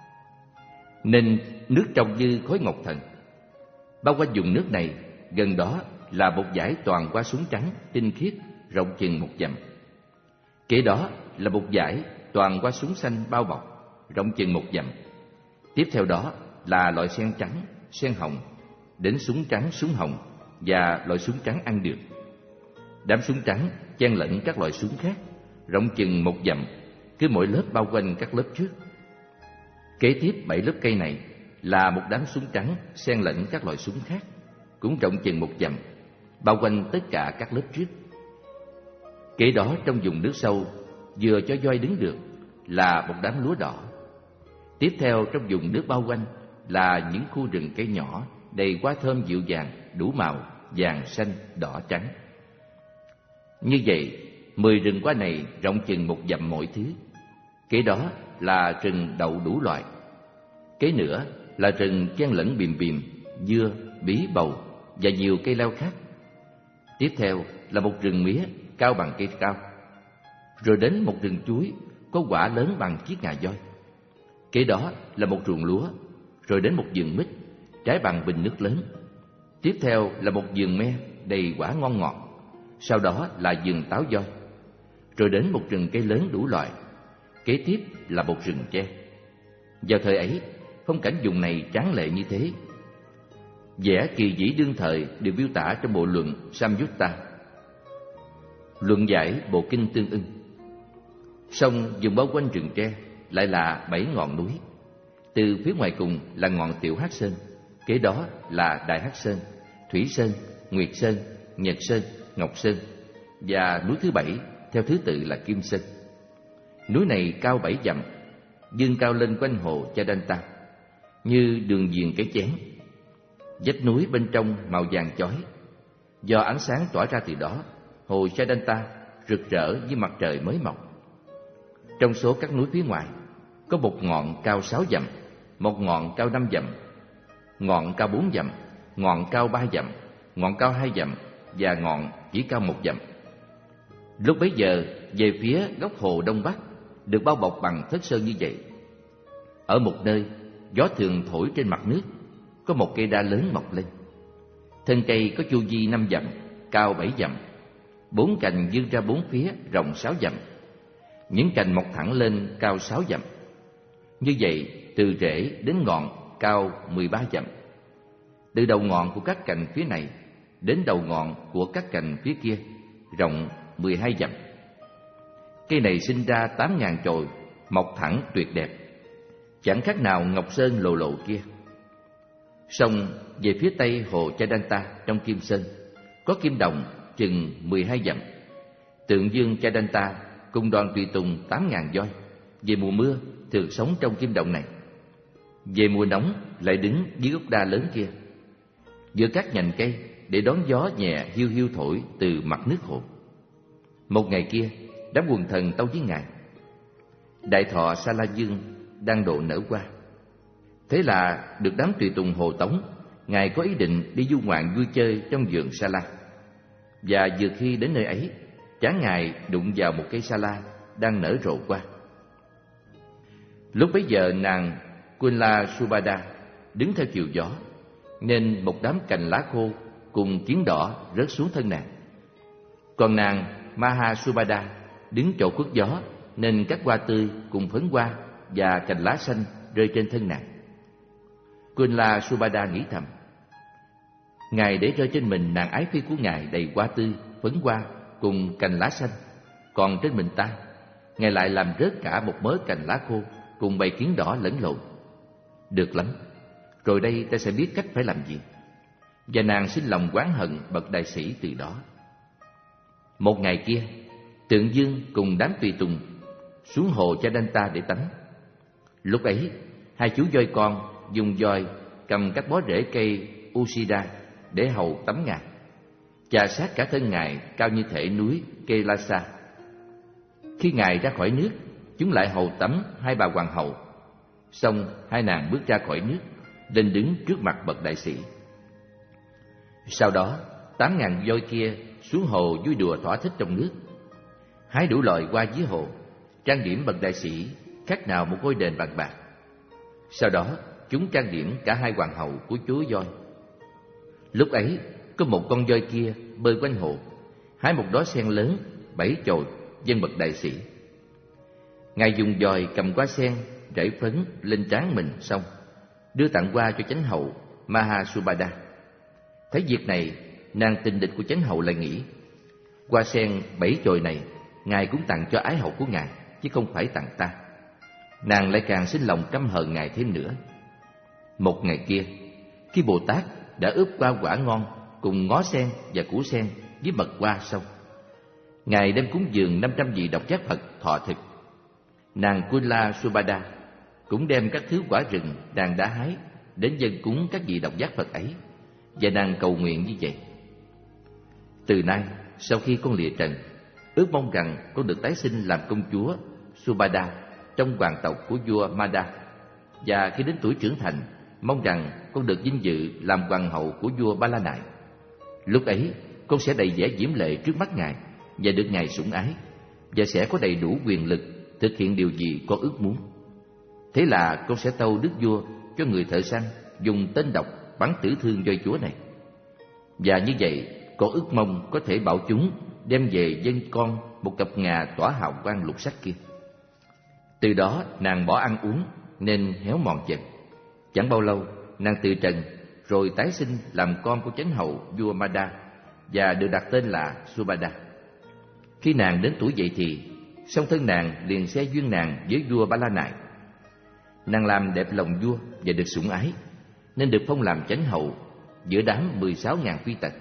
nên nước trong như khói ngọc thần. Bao quanh vùng nước này, gần đó là một dải toàn hoa súng trắng tinh khiết rộng chừng một dặm. Kế đó là một dải toàn hoa súng xanh bao bọc, rộng chừng một dặm. Tiếp theo đó là loại sen trắng, sen hồng, đến súng trắng, súng hồng và loại súng trắng ăn được. Đám súng trắng chen lẫn các loại súng khác, rộng chừng một dặm, cứ mỗi lớp bao quanh các lớp trước. Kế tiếp bảy lớp cây này là một đám súng trắng xen lẫn các loại súng khác, cũng rộng chừng một dặm, bao quanh tất cả các lớp trước. Kế đó trong vùng nước sâu, vừa cho voi đứng được, là một đám lúa đỏ. Tiếp theo trong vùng nước bao quanh là những khu rừng cây nhỏ đầy hoa thơm dịu dàng, đủ màu, vàng, xanh, đỏ, trắng. Như vậy, mười rừng hoa này rộng chừng một dặm mỗi thứ. Kế đó là rừng đậu đủ loại. Kế nữa là rừng chen lẫn bìm bìm, dưa, bí, bầu và nhiều cây leo khác. Tiếp theo là một rừng mía cao bằng cây cao. Rồi đến một rừng chuối có quả lớn bằng chiếc ngà voi. Kế đó là một ruộng lúa. Rồi đến một vườn mít trái bằng bình nước lớn. Tiếp theo là một vườn me đầy quả ngon ngọt. Sau đó là vườn táo voi. Rồi đến một rừng cây lớn đủ loại. Kế tiếp là một rừng tre. Vào thời ấy, phong cảnh vùng này tráng lệ như thế. Vẻ kỳ dĩ đương thời được miêu tả trong bộ luận Samyutta, luận giải bộ kinh Tương Ưng. Song vùng bao quanh rừng tre lại là bảy ngọn núi. Từ phía ngoài cùng là ngọn Tiểu Hắc Sơn, kế đó là Đại Hắc Sơn, Thủy Sơn, Nguyệt Sơn, Nhật Sơn, Ngọc Sơn, và núi thứ bảy theo thứ tự là Kim Sơn. Núi này cao bảy dặm, dương cao lên quanh hồ Chadanta, như đường viền cái chén. Vách núi bên trong màu vàng chói, do ánh sáng tỏa ra từ đó, hồ Chadanta rực rỡ như mặt trời mới mọc. Trong số các núi phía ngoài, có một ngọn cao sáu dặm, một ngọn cao năm dặm, ngọn cao bốn dặm, ngọn cao ba dặm, ngọn cao hai dặm và ngọn chỉ cao một dặm. Lúc bấy giờ, về phía góc hồ đông bắc được bao bọc bằng thất sơn như vậy. Ở một nơi, gió thường thổi trên mặt nước, có một cây đa lớn mọc lên. Thân cây có chu vi năm dặm, cao bảy dặm, bốn cành vươn ra bốn phía rộng sáu dặm. Những cành mọc thẳng lên cao sáu dặm. Như vậy, từ rễ đến ngọn cao mười ba dặm. Từ đầu ngọn của các cành phía này đến đầu ngọn của các cành phía kia rộng mười hai dặm. Cây này sinh ra tám ngàn chồi, mọc thẳng tuyệt đẹp, chẳng khác nào ngọc sơn lồ lộ kia. Song về phía tây hồ Chadanta trong Kim Sơn có kim đồng chừng mười hai dặm. Tượng dương Chadanta cùng đoàn tùy tùng tám ngàn voi, về mùa mưa thường sống trong kim đồng này. Về mùa nóng lại đứng dưới gốc đa lớn kia, giữa các nhành cây để đón gió nhẹ hiu hiu thổi từ mặt nước hồ. Một ngày kia, đám quần thần tâu với ngài. Đại thọ Sa La Dương đang độ nở hoa. Thế là được đám tùy tùng hộ tống, ngài có ý định đi du ngoạn vui chơi trong vườn Sa La. Và vừa khi đến nơi ấy, trán ngài đụng vào một cây sa la đang nở rộ hoa. Lúc bấy giờ nàng Kunla Subhada đứng theo chiều gió, nên một đám cành lá khô cùng kiến đỏ rớt xuống thân nàng. Còn nàng Mahasubhada đứng chỗ khuất gió, nên các hoa tươi cùng phấn hoa và cành lá xanh rơi trên thân nàng. Kunla Subhada nghĩ thầm, ngài để rơi trên mình nàng ái phi của ngài đầy hoa tươi, phấn hoa cùng cành lá xanh, còn trên mình ta, ngài lại làm rớt cả một mớ cành lá khô cùng bầy kiến đỏ lẫn lộn. Được lắm, rồi đây ta sẽ biết cách phải làm gì. Và nàng sinh lòng oán hận bậc đại sĩ từ đó. Một ngày kia, Tượng Dương cùng đám tùy tùng xuống hồ Chadanta để tắm. Lúc ấy, hai chú voi con dùng voi cầm các bó rễ cây Usida để hầu tắm ngài, chà sát cả thân ngài cao như thể núi Kailasa. Khi ngài ra khỏi nước, chúng lại hầu tắm hai bà hoàng hậu. Xong hai nàng bước ra khỏi nước, lên đứng trước mặt bậc đại sĩ. Sau đó, tám ngàn voi kia xuống hồ vui đùa thỏa thích trong nước, hái đủ loại hoa dưới hồ, trang điểm bậc đại sĩ khác nào một ngôi đền bằng bạc. Sau đó, chúng trang điểm cả hai hoàng hậu của chúa voi. Lúc ấy, có một con voi kia bơi quanh hồ, hái một đóa sen lớn, bảy chồi dâng bậc đại sĩ. Ngài dùng dòi cầm qua sen rải phấn lên trán mình xong, đưa tặng qua cho chánh hậu Mahasubada. Thấy việc này, nàng tình địch của chánh hậu lại nghĩ, hoa sen bảy chồi này ngài cũng tặng cho ái hậu của ngài, chứ không phải tặng ta. Nàng lại càng sinh lòng căm hờn ngài thêm nữa. Một ngày kia, khi Bồ Tát đã ướp qua quả ngon cùng ngó sen và củ sen với mật hoa xong, ngài đem cúng dường năm trăm vị độc giác Phật thọ thực. Nàng Kula Subada cũng đem các thứ quả rừng nàng đã hái đến dâng cúng các vị độc giác Phật ấy, và nàng cầu nguyện như vậy: từ nay sau khi con lìa trần, ước mong rằng con được tái sinh làm công chúa Subada trong hoàng tộc của vua Mada, và khi đến tuổi trưởng thành, mong rằng con được vinh dự làm hoàng hậu của vua Ba La Nại. Lúc ấy con sẽ đầy vẻ diễm lệ trước mắt ngài và được ngài sủng ái, và sẽ có đầy đủ quyền lực thực hiện điều gì con ước muốn. Thế là con sẽ tâu đức vua cho người thợ săn dùng tên độc bắn tử thương voi chúa này. Và như vậy, con ước mong có thể bảo chúng đem về dâng con một cặp ngà tỏa hào quang lục sắc kia. Từ đó nàng bỏ ăn uống nên héo mòn dần. Chẳng bao lâu nàng từ trần, rồi tái sinh làm con của chánh hậu vua Mada và được đặt tên là Subada. Khi nàng đến tuổi dậy thì, song thân nàng liền xe duyên nàng với vua Ba La Nại. Nàng làm đẹp lòng vua và được sủng ái, nên được phong làm chánh hậu giữa đám mười sáu ngàn phi tần.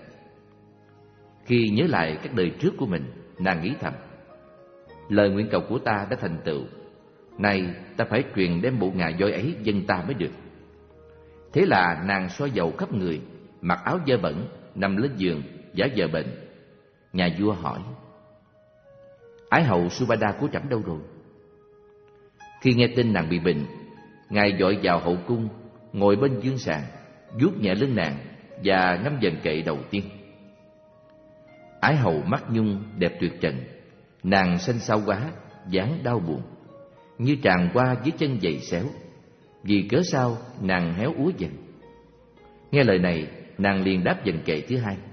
Khi nhớ lại các đời trước của mình, nàng nghĩ thầm: lời nguyện cầu của ta đã thành tựu, nay ta phải truyền đem bộ ngà voi ấy dâng ta mới được. Thế là nàng xoa dầu khắp người, mặc áo dơ bẩn, nằm lên giường giả vờ bệnh. Nhà vua hỏi: ái hậu Subada của trẫm đâu rồi? Khi nghe tin nàng bị bệnh, ngài vội vào hậu cung, ngồi bên giường sàn, vuốt nhẹ lưng nàng và ngâm dần kệ đầu tiên. Ái hậu mắt nhung đẹp tuyệt trần, nàng xanh xao quá, dáng đau buồn, như tràn qua dưới chân giày xéo. Vì cớ sao nàng héo úa dần. Nghe lời này, nàng liền đáp dần kệ thứ hai: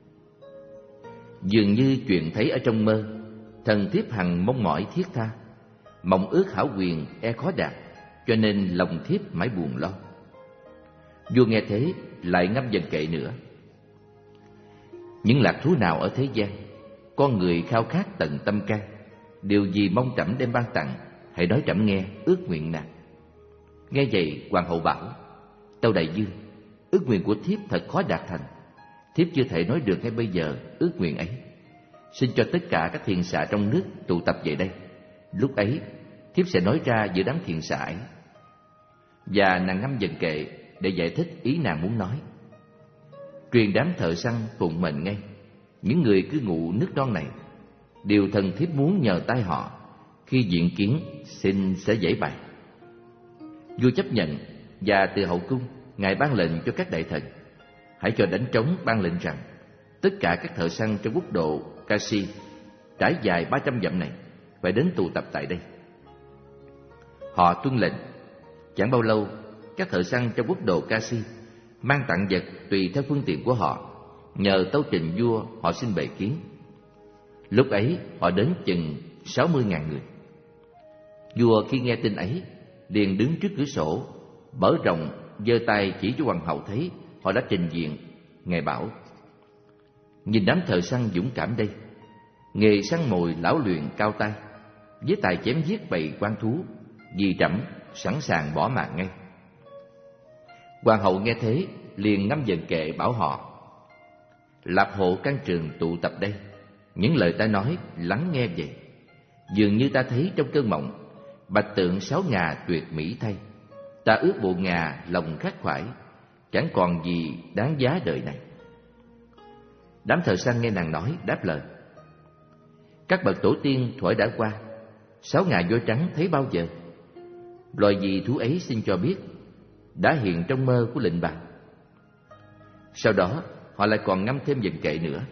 dường như chuyện thấy ở trong mơ, thần thiếp hằng mong mỏi thiết tha, mong ước hảo quyền e khó đạt, cho nên lòng thiếp mãi buồn lo. Vua nghe thế lại ngâm dần kệ nữa: những lạc thú nào ở thế gian, con người khao khát tận tâm can, điều gì mong trẫm đem ban tặng, hãy nói trẫm nghe ước nguyện nào. Nghe vậy, hoàng hậu bảo: tâu đại dương, ước nguyện của thiếp thật khó đạt thành. Thiếp chưa thể nói được ngay bây giờ ước nguyện ấy. Xin cho tất cả các thiền xạ trong nước tụ tập về đây. Lúc ấy thiếp sẽ nói ra giữa đám thiền xạ ấy. Và nàng ngâm dần kệ để giải thích ý nàng muốn nói. Truyền đám thợ săn phụng mệnh ngay, những người cứ ngụ nước non này, điều thần thiếp muốn nhờ tay họ, khi diện kiến xin sẽ giải bày. Vua chấp nhận, và từ hậu cung ngài ban lệnh cho các đại thần: hãy cho đánh trống ban lệnh rằng tất cả các thợ săn trong quốc độ Kashi trải dài ba trăm dặm này phải đến tụ tập tại đây. Họ tuân lệnh. Chẳng bao lâu, các thợ săn trong quốc độ Kashi mang tặng vật tùy theo phương tiện của họ, nhờ tâu trình vua họ xin bệ kiến. Lúc ấy họ đến chừng sáu mươi ngàn người. Vua khi nghe tin ấy liền đứng trước cửa sổ, mở rộng giơ tay chỉ cho hoàng hậu thấy họ đã trình diện. Ngài bảo: nhìn đám thợ săn dũng cảm đây, nghề săn mồi lão luyện cao tay, với tài chém giết bầy quan thú, vì trẫm sẵn sàng bỏ mạng ngay. Hoàng hậu nghe thế liền ngâm dần kệ bảo họ: lập hộ căn trường tụ tập đây, những lời ta nói lắng nghe vậy. Dường như ta thấy trong cơn mộng, bạch tượng sáu ngà tuyệt mỹ thay. Ta ước bộ ngà lòng khắc khoải, chẳng còn gì đáng giá đời này. Đám thợ săn nghe nàng nói đáp lời: các bậc tổ tiên thuở đã qua, sáu ngà voi trắng thấy bao giờ? Loài gì thú ấy xin cho biết, đã hiện trong mơ của lệnh bà. Sau đó họ lại còn ngâm thêm dần kệ nữa: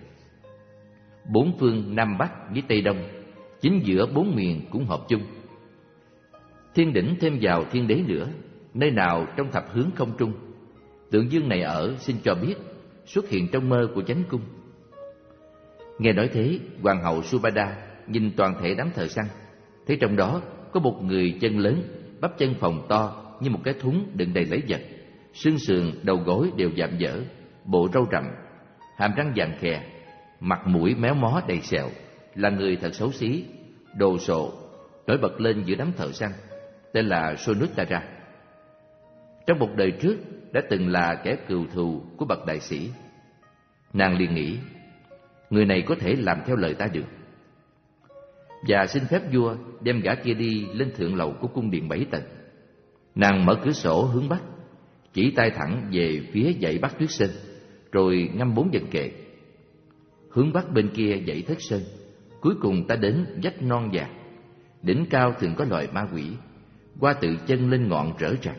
bốn phương Nam Bắc với Tây Đông, chính giữa bốn miền cũng hợp chung. Thiên đỉnh thêm vào thiên đế nữa, nơi nào trong thập hướng không trung, tượng dương này ở xin cho biết, xuất hiện trong mơ của chánh cung. Nghe nói thế, hoàng hậu Subada nhìn toàn thể đám thợ săn, thấy trong đó có một người chân lớn bắp chân phồng to như một cái thúng đựng đầy lấy vật, xương sườn đầu gối đều dạm dở, bộ râu rậm, hàm răng vàng khè, mặt mũi méo mó đầy sẹo, là người thật xấu xí, đồ sộ, nổi bật lên giữa đám thợ săn, tên là Sonuttara. Trong một đời trước đã từng là kẻ cừu thù của bậc đại sĩ. Nàng liền nghĩ, người này có thể làm theo lời ta được, và xin phép vua đem gã kia đi lên thượng lầu của cung điện bảy tầng. Nàng mở cửa sổ hướng bắc, chỉ tay thẳng về phía dãy Bắc Tuyết Sơn, rồi ngâm bốn vần kệ. Hướng bắc bên kia dãy Thất Sơn, cuối cùng ta đến vách non vàng. Đỉnh cao thường có loài ma quỷ, qua tự chân lên ngọn rỡ rạc.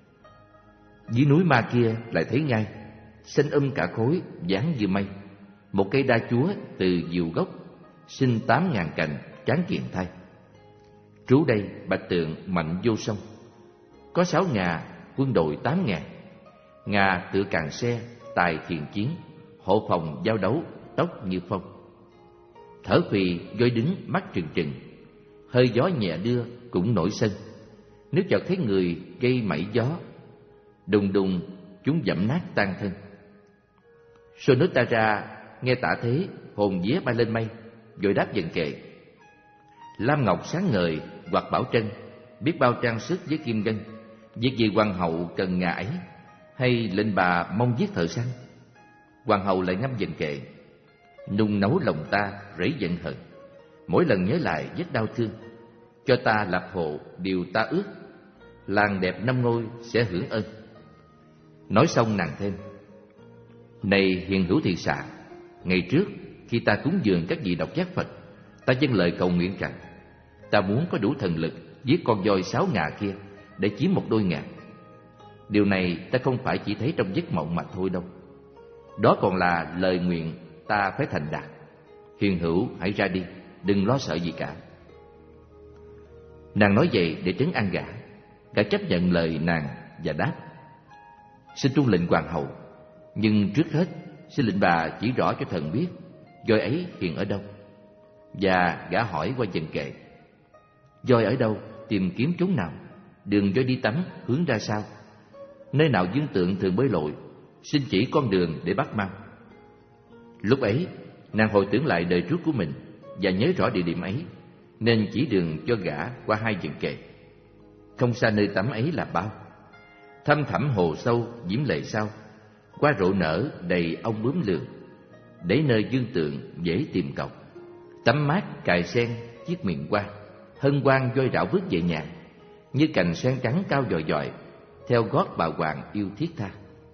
Dưới núi ma kia lại thấy ngay, xanh um cả khối, dáng như mây, một cây đa chúa từ diều gốc, sinh tám ngàn cành, tráng kiện thay. Trú đây bạch tượng mạnh vô song, có sáu ngà, quân đội tám ngàn. Ngà tựa càng xe, tài thiền chiến, hộ phòng giao đấu, tóc như phong. Thở phì voi đứng mắt trừng trừng, hơi gió nhẹ đưa cũng nổi sân. Nếu chợt thấy người gây mảy gió, đùng đùng chúng dẫm nát tan thân. Sonuttara nghe tả thế, hồn vía bay lên mây, vội đáp dần kệ. Lam ngọc sáng ngời hoặc bảo trân, biết bao trang sức với kim ngân. Việc gì hoàng hậu cần ngà ấy, hay lệnh bà mong giết thợ săn? Hoàng hậu lại ngâm dần kệ. Nung nấu lòng ta rẫy giận hờn, mỗi lần nhớ lại vết đau thương. Cho ta lập hộ điều ta ước, làng đẹp năm ngôi sẽ hưởng ơn. Nói xong nàng thêm, này hiền hữu thị xạ, ngày trước khi ta cúng dường các vị độc giác Phật, ta dâng lời cầu nguyện rằng ta muốn có đủ thần lực giết con voi sáu ngà kia để chiếm một đôi ngà. Điều này ta không phải chỉ thấy trong giấc mộng mà thôi đâu. Đó còn là lời nguyện ta phải thành đạt. Hiền hữu hãy ra đi, đừng lo sợ gì cả. Nàng nói vậy để trấn an gã. Gã chấp nhận lời nàng và đáp, xin tuân lệnh hoàng hậu, nhưng trước hết xin lệnh bà chỉ rõ cho thần biết voi ấy hiện ở đâu. Và gã hỏi qua dần kệ, voi ở đâu, tìm kiếm chốn nào, đường voi đi tắm hướng ra sao, nơi nào dương tượng thường bơi lội, xin chỉ con đường để bắt mau. Lúc ấy nàng hồi tưởng lại đời trước của mình và nhớ rõ địa điểm ấy, nên chỉ đường cho gã qua hai dần kệ. Không xa nơi tắm ấy là bao, thăm thẳm hồ sâu diễm lệ sao, qua rộ nở đầy ong bướm lượn, để nơi dương tượng dễ tìm cọc. Tắm mát cài sen chiếc miệng qua, hân hoan voi rảo bước về nhà, như cành sen trắng cao dòi dòi, theo gót bà hoàng yêu thiết tha.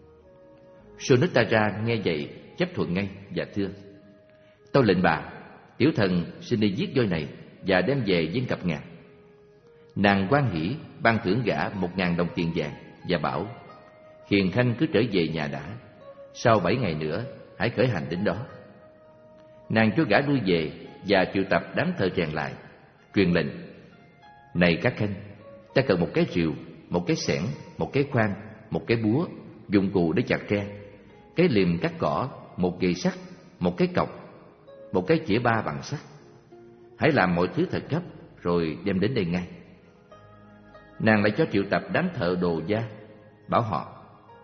Sonuttara nghe vậy chấp thuận ngay và thưa, tâu lệnh bà, tiểu thần xin đi giết voi này và đem về dân cặp ngà. Nàng hoan hỉ ban thưởng gã một ngàn đồng tiền vàng và bảo, hiền khanh cứ trở về nhà đã, sau bảy ngày nữa hãy khởi hành đến đó. Nàng cho gã lui về và triệu tập đám thợ rèn lại, truyền lệnh, này các khanh, ta cần một cái rìu, một cái xẻng, một cái khoan, một cái búa, dụng cụ để chặt tre, cái liềm cắt cỏ, một gậy sắt, một cái cọc, một cái chĩa ba bằng sắt. Hãy làm mọi thứ thật gấp rồi đem đến đây ngay. Nàng lại cho triệu tập đám thợ đồ gia, bảo họ,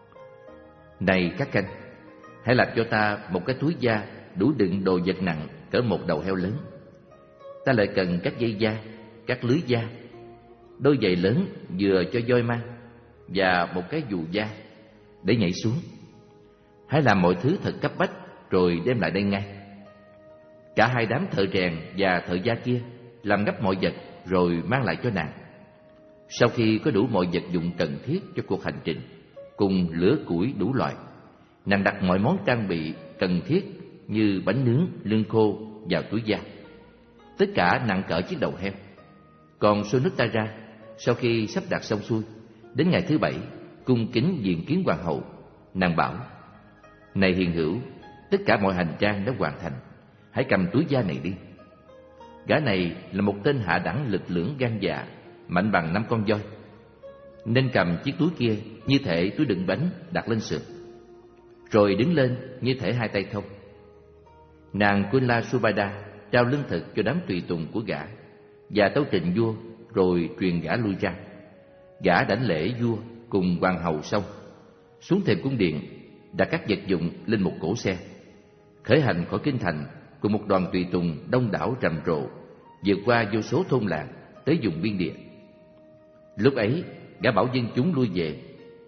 này các khanh, hãy làm cho ta một cái túi da đủ đựng đồ vật nặng cỡ một đầu heo lớn. Ta lại cần các dây da, các lưới da, đôi giày lớn vừa cho voi mang, và một cái dù da để nhảy xuống. Hãy làm mọi thứ thật cấp bách rồi đem lại đây ngay. Cả hai đám thợ rèn và thợ da kia làm gấp mọi vật rồi mang lại cho nàng. Sau khi có đủ mọi vật dụng cần thiết cho cuộc hành trình, cùng lửa củi đủ loại, nàng đặt mọi món trang bị cần thiết như bánh nướng, lương khô vào túi da. Tất cả nặng cỡ chiếc đầu heo. Còn Sonuttara, sau khi sắp đặt xong xuôi, đến ngày thứ bảy cung kính diện kiến hoàng hậu. Nàng bảo, này hiền hữu, tất cả mọi hành trang đã hoàn thành, hãy cầm túi da này đi. Gã này là một tên hạ đẳng lực lưỡng gan dạ, mạnh bằng năm con voi, nên cầm chiếc túi kia như thể túi đựng bánh đặt lên sườn, rồi đứng lên như thể hai tay không. Nàng Kunla Subada trao lương thực cho đám tùy tùng của gã và tấu trình vua, rồi truyền gã lui ra. Gã đảnh lễ vua cùng hoàng hậu xong, xuống thềm cung điện, đặt các vật dụng lên một cỗ xe, khởi hành khỏi kinh thành cùng một đoàn tùy tùng đông đảo rầm rộ, vượt qua vô số thôn làng tới vùng biên địa. Lúc ấy, gã bảo dân chúng lui về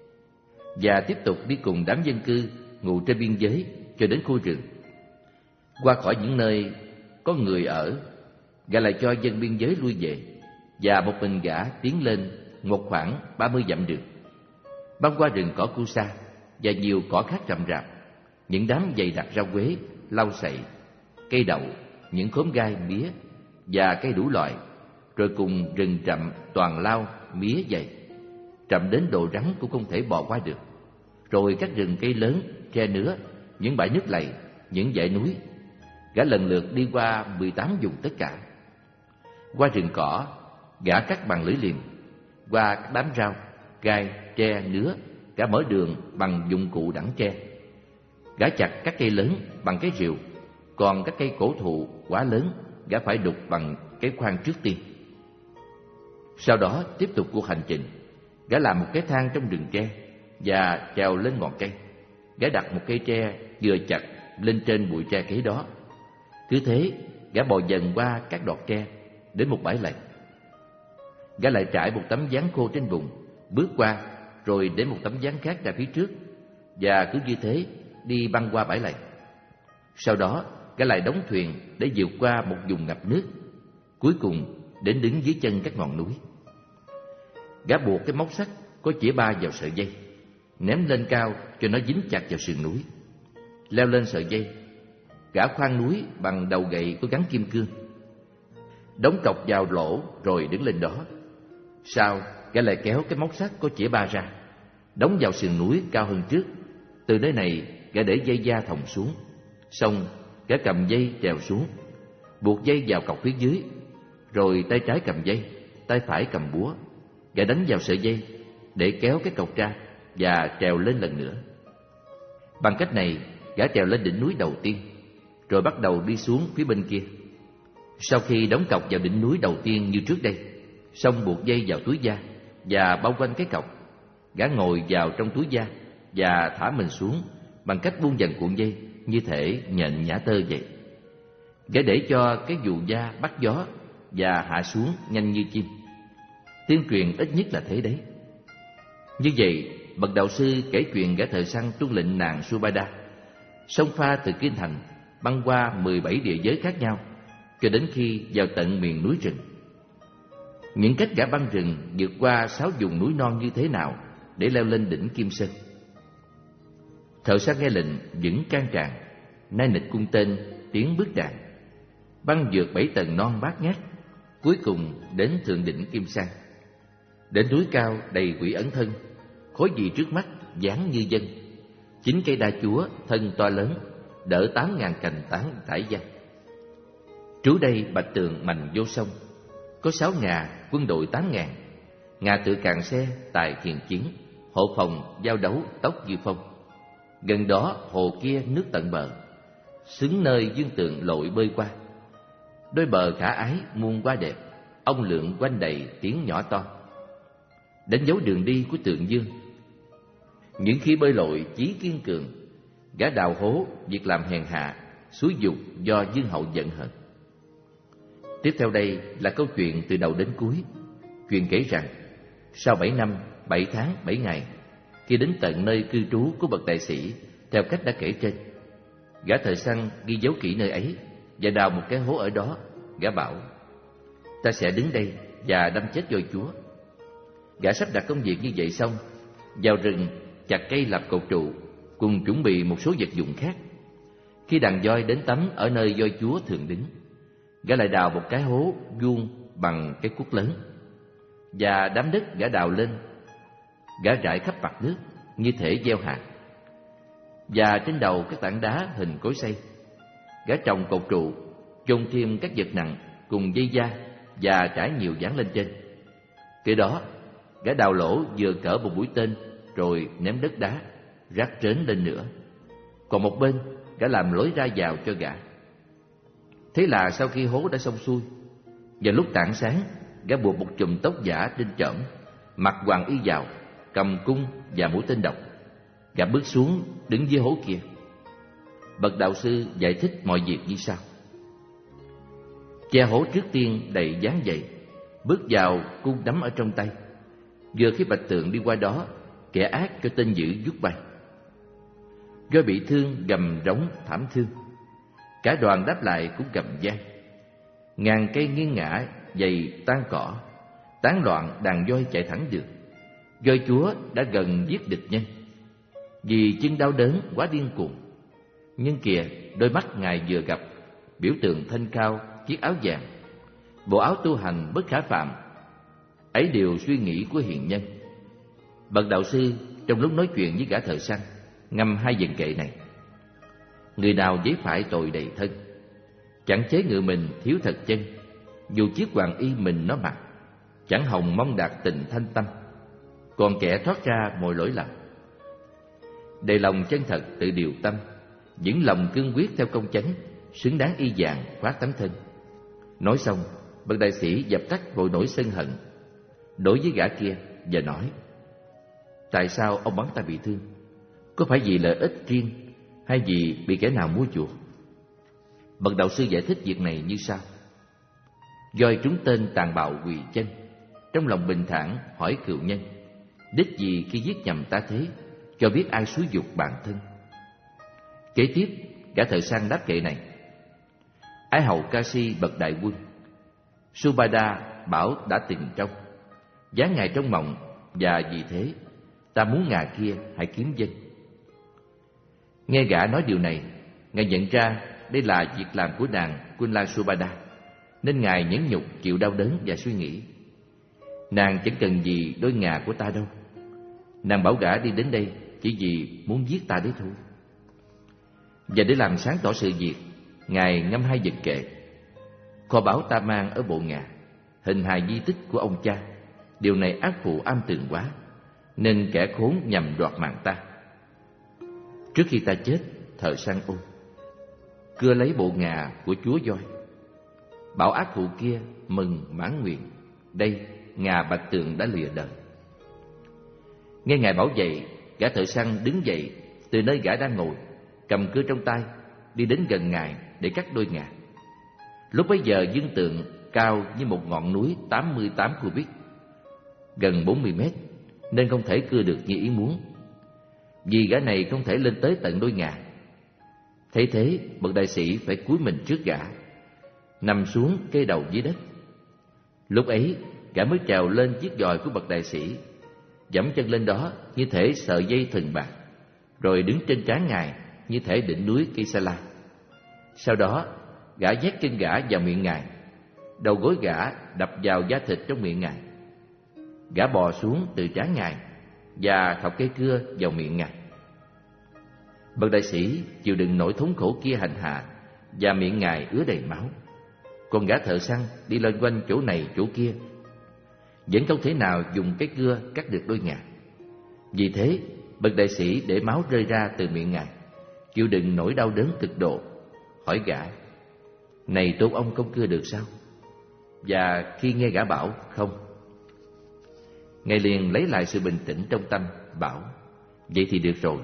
và tiếp tục đi cùng đám dân cư ngụ trên biên giới cho đến khu rừng. Qua khỏi những nơi có người ở, gã lại cho dân biên giới lui về, và một mình gã tiến lên một khoảng ba mươi dặm đường, băng qua rừng cỏ cu sa và nhiều cỏ khác rậm rạp, những đám dày đặc rau quế, lau sậy, cây đậu, những khóm gai mía và cây đủ loại, rồi cùng rừng rậm toàn lau mía dày, rậm đến độ rắn cũng không thể bò qua được, rồi các rừng cây lớn, tre nứa, những bãi nước lầy, những dãy núi. Gã lần lượt đi qua mười tám vùng tất cả. Qua rừng cỏ, gã cắt bằng lưỡi liềm, qua các đám rau, gai, tre, nứa, gã mở đường bằng dụng cụ đẳng tre. Gã chặt các cây lớn bằng cái rìu, còn các cây cổ thụ quá lớn gã phải đục bằng cái khoan trước tiên. Sau đó tiếp tục cuộc hành trình, gã làm một cái thang trong rừng tre và trèo lên ngọn cây. Gã đặt một cây tre vừa chặt lên trên bụi tre kế đó. Cứ thế, gã bò dần qua các đọt tre đến một bãi lầy. Gã lại trải một tấm ván khô trên bùn, bước qua, rồi đến một tấm ván khác ra phía trước, và cứ như thế đi băng qua bãi lầy. Sau đó, gã lại đóng thuyền để vượt qua một vùng ngập nước, cuối cùng đến đứng dưới chân các ngọn núi. Gã buộc cái móc sắt có chĩa ba vào sợi dây, ném lên cao cho nó dính chặt vào sườn núi. Leo lên sợi dây, gã khoan núi bằng đầu gậy có gắn kim cương, đóng cọc vào lỗ rồi đứng lên đó. Sau, gã lại kéo cái móc sắt có chĩa ba ra, đóng vào sườn núi cao hơn trước. Từ nơi này, gã để dây da thòng xuống. Xong, gã cầm dây trèo xuống, buộc dây vào cọc phía dưới, rồi tay trái cầm dây, tay phải cầm búa. Gã đánh vào sợi dây để kéo cái cọc ra và trèo lên lần nữa. Bằng cách này, gã trèo lên đỉnh núi đầu tiên, rồi bắt đầu đi xuống phía bên kia. Sau khi đóng cọc vào đỉnh núi đầu tiên như trước đây, xong buộc dây vào túi da và bao quanh cái cọc, gã ngồi vào trong túi da và thả mình xuống bằng cách buông dần cuộn dây như thể nhện nhả tơ vậy. Gã để cho cái dù da bắt gió và hạ xuống nhanh như chim. Tiên truyền ít nhất là thế đấy. Như vậy, bậc đạo sư kể chuyện gã thợ săn tuân lệnh nàng Subhadra xông pha từ kinh thành, băng qua mười bảy địa giới khác nhau, cho đến khi vào tận miền núi rừng. Những cách gã băng rừng vượt qua sáu vùng núi non như thế nào để leo lên đỉnh Kim Sơn. Thợ săn nghe lệnh vững can tràn, nai nịch cung tên, tiếng bước đàn, băng vượt bảy tầng non bát ngát, cuối cùng đến thượng đỉnh Kim Sang. Đỉnh núi cao đầy quỷ ẩn thân, khối gì trước mắt dáng như dân. Chín cây đa chúa thân to lớn, đỡ tám ngàn cành tán thải văng. Trú đây bạch tường mành vô sông, có sáu ngà quân đội tám ngàn, ngà tự cạn xe tài thiền chiến, hộ phòng giao đấu tốc như phong. Gần đó hồ kia nước tận bờ, xứng nơi dương tượng lội bơi qua. Đôi bờ khả ái muôn hoa đẹp, ông lượng quanh đầy tiếng nhỏ to. Đánh dấu đường đi của tượng dương. Những khi bơi lội chí kiên cường, gã đào hố việc làm hèn hạ, xúi dục do dương hậu giận hờn. Tiếp theo đây là câu chuyện từ đầu đến cuối. Chuyện kể rằng sau bảy năm, bảy tháng, bảy ngày, khi đến tận nơi cư trú của bậc đại sĩ theo cách đã kể trên, gã thợ săn ghi dấu kỹ nơi ấy và đào một cái hố ở đó. Gã bảo: ta sẽ đứng đây và đâm chết voi chúa. Gã sắp đặt công việc như vậy xong, vào rừng chặt cây làm cột trụ, cùng chuẩn bị một số vật dụng khác. Khi đàn voi đến tắm ở nơi voi chúa thường đứng, gã lại đào một cái hố vuông bằng cái cuốc lớn, và đám đất gã đào lên, gã rải khắp mặt nước như thể gieo hạt. Và trên đầu các tảng đá hình cối xay, gã trồng cột trụ, chôn thêm các vật nặng cùng dây da và trải nhiều dán lên trên. Kế đó, gã đào lỗ vừa cỡ một mũi tên, rồi ném đất đá rác rến lên nữa. Còn một bên, gã làm lối ra vào cho gã. Thế là sau khi hố đã xong xuôi, vào lúc tảng sáng, gã buộc một chùm tóc giả trên chõm, mặc hoàng y vào, cầm cung và mũi tên độc. Gã bước xuống đứng dưới hố kia. Bậc đạo sư giải thích mọi việc như sau: che hố trước tiên đầy dáng dậy, bước vào cung nắm ở trong tay. Vừa khi Bạch Tượng đi qua đó, kẻ ác cho tên dữ vút bay. Roi bị thương gầm rống thảm thương, cả đoàn đáp lại cũng gầm vang. Ngàn cây nghiêng ngã, dày tan cỏ, tán loạn đàn voi chạy thẳng đường. Voi chúa đã gần giết địch nhân, vì chân đau đớn quá điên cuồng. Nhưng kìa, đôi mắt ngài vừa gặp, biểu tượng thanh cao, chiếc áo vàng, bộ áo tu hành bất khả phạm. Ấy đều suy nghĩ của hiền nhân. Bậc đạo sư trong lúc nói chuyện với gã thợ săn ngâm hai dần kệ này: người nào giấy phải tội đầy thân, chẳng chế ngự mình thiếu thật chân. Dù chiếc hoàng y mình nó mặc, chẳng hồng mong đạt tình thanh tâm. Còn kẻ thoát ra mọi lỗi lầm, đầy lòng chân thật tự điều tâm, vững lòng cương quyết theo công chánh, xứng đáng y vàng khoác tấm thân. Nói xong, bậc đại sĩ dập tắt vội nỗi sân hận, đối với gã kia và nói: tại sao ông bắn ta bị thương? Có phải vì lợi ích riêng, hay vì bị kẻ nào mua chuộc? Bậc đạo sư giải thích việc này như sau: voi trúng tên tàn bạo quỳ chân, trong lòng bình thản hỏi cựu nhân: đích gì khi giết nhầm ta thế, cho biết ai xúi dục bản thân? Kế tiếp, gã thợ săn đáp kệ này: ái hầu ca si bậc đại quân, Subhadra bảo đã tình trong, giá ngài trong mộng, và vì thế ta muốn ngà kia hãy kiếm dân. Nghe gã nói điều này, ngài nhận ra đây là việc làm của nàng Kunla Subhadra, nên ngài nhẫn nhục chịu đau đớn và suy nghĩ: nàng chẳng cần gì đôi ngà của ta đâu. Nàng bảo gã đi đến đây chỉ vì muốn giết ta đấy thôi. Và để làm sáng tỏ sự việc, ngài ngâm hai dần kệ: kho báu ta mang ở bộ ngà, hình hài di tích của ông cha. Điều này ác phụ am tường quá, nên kẻ khốn nhằm đoạt mạng ta. Trước khi ta chết, thợ săn ôn cưa lấy bộ ngà của chúa voi, bảo ác phụ kia mừng mãn nguyện. Đây, ngà Bạch Tượng đã lìa đời. Nghe ngài bảo vậy, gã thợ săn đứng dậy từ nơi gã đang ngồi, cầm cưa trong tay, đi đến gần ngài để cắt đôi ngà. Lúc bấy giờ dương tượng cao như một ngọn núi tám mươi tám cubit, gần bốn mươi mét, nên không thể cưa được như ý muốn, vì gã này không thể lên tới tận đôi ngà. Thấy thế, bậc đại sĩ phải cúi mình trước gã, nằm xuống kê đầu dưới đất. Lúc ấy, gã mới trèo lên chiếc giòi của bậc đại sĩ, giẫm chân lên đó như thể sợi dây thừng bạc, rồi đứng trên trán ngài như thể đỉnh núi Kisala. Sau đó, gã nhét chân gã vào miệng ngài, đầu gối gã đập vào da thịt trong miệng ngài. Gã bò xuống từ trán ngài và thọc cây cưa vào miệng ngài. Bậc đại sĩ chịu đựng nỗi thống khổ kia hành hạ, và miệng ngài ứa đầy máu. Còn gã thợ săn đi loanh quanh chỗ này chỗ kia, vẫn không thể nào dùng cái cưa cắt được đôi ngà. Vì thế, bậc đại sĩ để máu rơi ra từ miệng ngài, chịu đựng nỗi đau đớn cực độ, hỏi gã: này tôn ông không cưa được sao? Và khi nghe gã bảo không, ngài liền lấy lại sự bình tĩnh trong tâm, bảo: vậy thì được rồi,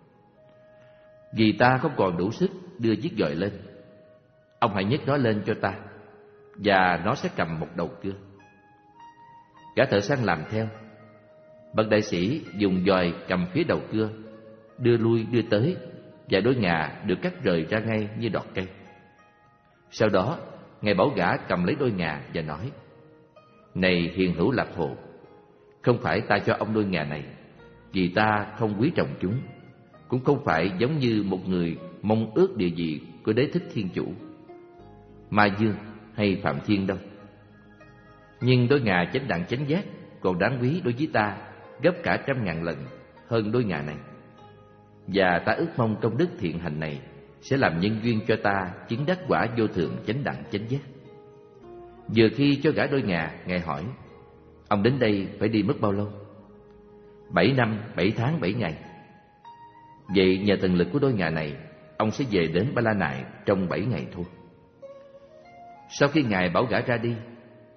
vì ta không còn đủ sức đưa chiếc giòi lên. Ông hãy nhấc nó lên cho ta, và nó sẽ cầm một đầu cưa. Gã thợ săn làm theo. Bậc đại sĩ dùng giòi cầm phía đầu cưa, đưa lui đưa tới, và đôi ngà được cắt rời ra ngay như đọt cây. Sau đó, ngài bảo gã cầm lấy đôi ngà và nói: này hiền hữu Lạc Hồ, không phải ta cho ông đôi ngà này vì ta không quý trọng chúng, cũng không phải giống như một người mong ước địa vị của Đế Thích Thiên Chủ, Ma Dương hay Phạm Thiên đâu. Nhưng đôi ngà chánh đẳng chánh giác còn đáng quý đối với ta gấp cả trăm ngàn lần hơn đôi ngà này. Và ta ước mong công đức thiện hành này sẽ làm nhân duyên cho ta chứng đắc quả vô thượng chánh đẳng chánh giác. Vừa khi cho gã đôi ngà, ngài hỏi: ông đến đây phải đi mất bao lâu? Bảy năm, bảy tháng, bảy ngày. Vậy nhờ thần lực của đôi ngà này, ông sẽ về đến Ba La Nại trong bảy ngày thôi. Sau khi ngài bảo gã ra đi,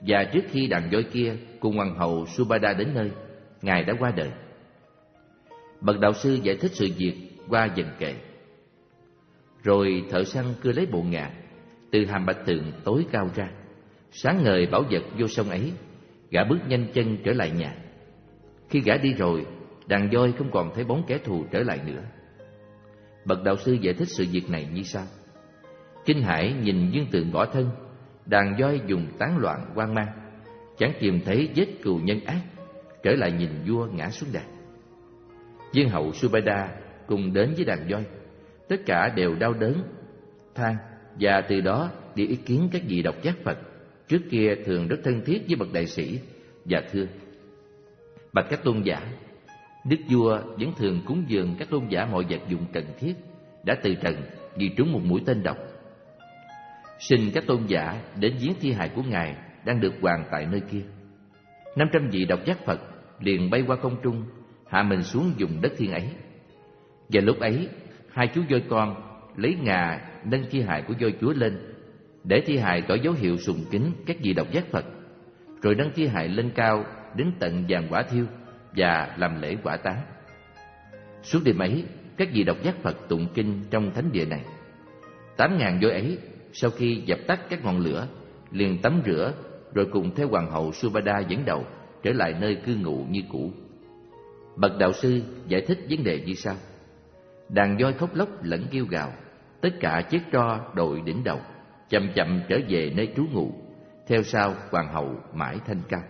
và trước khi đàn voi kia cùng hoàng hậu Subhada đến nơi, ngài đã qua đời. Bậc đạo sư giải thích sự việc qua dần kệ. Rồi thợ săn cưa lấy bộ ngà từ hàm bạch tượng tối cao ra, sáng ngời bảo vật vô sông ấy. Gã bước nhanh chân trở lại nhà. Khi gã đi rồi, đàn voi không còn thấy bóng kẻ thù trở lại nữa. Bậc đạo sư giải thích sự việc này như sau: kinh hãi nhìn dương tượng bỏ thân, đàn voi dùng tán loạn hoang mang, chẳng tìm thấy vết cừu nhân ác, trở lại nhìn vua ngã xuống đàn. Vương hậu Subhada cùng đến với đàn voi, tất cả đều đau đớn, than, và từ đó đi ý kiến các vị độc giác Phật trước kia thường rất thân thiết với bậc đại sĩ, và thưa: bạch các tôn giả, đức vua vẫn thường cúng dường các tôn giả mọi vật dụng cần thiết, đã từ trần vì trúng một mũi tên độc. Xin các tôn giả đến viếng thi hài của ngài đang được hoàng tại nơi kia. Năm trăm vị độc giác Phật liền bay qua không trung, hạ mình xuống vùng đất thiên ấy. Và lúc ấy, hai chú voi con lấy ngà nâng thi hài của voi chúa lên, để thi hài tỏ dấu hiệu sùng kính các vị độc giác Phật, rồi nâng thi hài lên cao đến tận vàng quả thiêu và làm lễ quả táng. Suốt đêm ấy, các vị độc giác Phật tụng kinh trong thánh địa này. Tám ngàn voi ấy sau khi dập tắt các ngọn lửa liền tắm rửa, rồi cùng theo hoàng hậu Subhada dẫn đầu trở lại nơi cư ngụ như cũ. Bậc đạo sư giải thích vấn đề như sau: đàn voi khóc lóc lẫn kêu gào, tất cả chết tro đội đỉnh đầu, chậm chậm trở về nơi trú ngụ, theo sau hoàng hậu mãi thanh cao.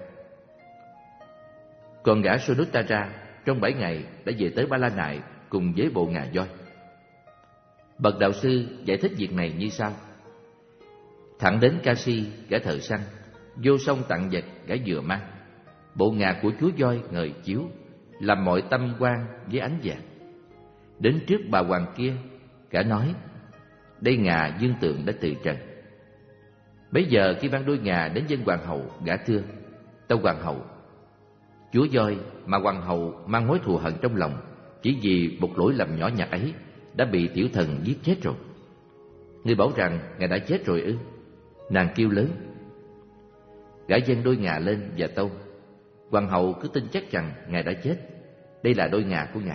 Còn gã Sunuttara trong bảy ngày đã về tới Ba La Nại cùng với bộ ngà voi. Bậc đạo sư giải thích việc này như sau: thẳng đến Kashi, gã thợ săn vô sông tặng vật gã vừa mang, bộ ngà của chúa voi ngời chiếu, làm mọi tâm quan với ánh vàng. Đến trước bà hoàng kia, gã nói: đây ngà dương tượng đã từ trần. Bấy giờ khi mang đôi ngà đến dân hoàng hậu, gã thưa: tâu hoàng hậu, chúa voi mà hoàng hậu mang mối thù hận trong lòng chỉ vì một lỗi lầm nhỏ nhặt ấy đã bị tiểu thần giết chết rồi. Ngươi bảo rằng ngài đã chết rồi ư? Nàng kêu lớn. Gã dâng đôi ngà lên và tâu: hoàng hậu cứ tin chắc rằng ngài đã chết, đây là đôi ngà của ngài.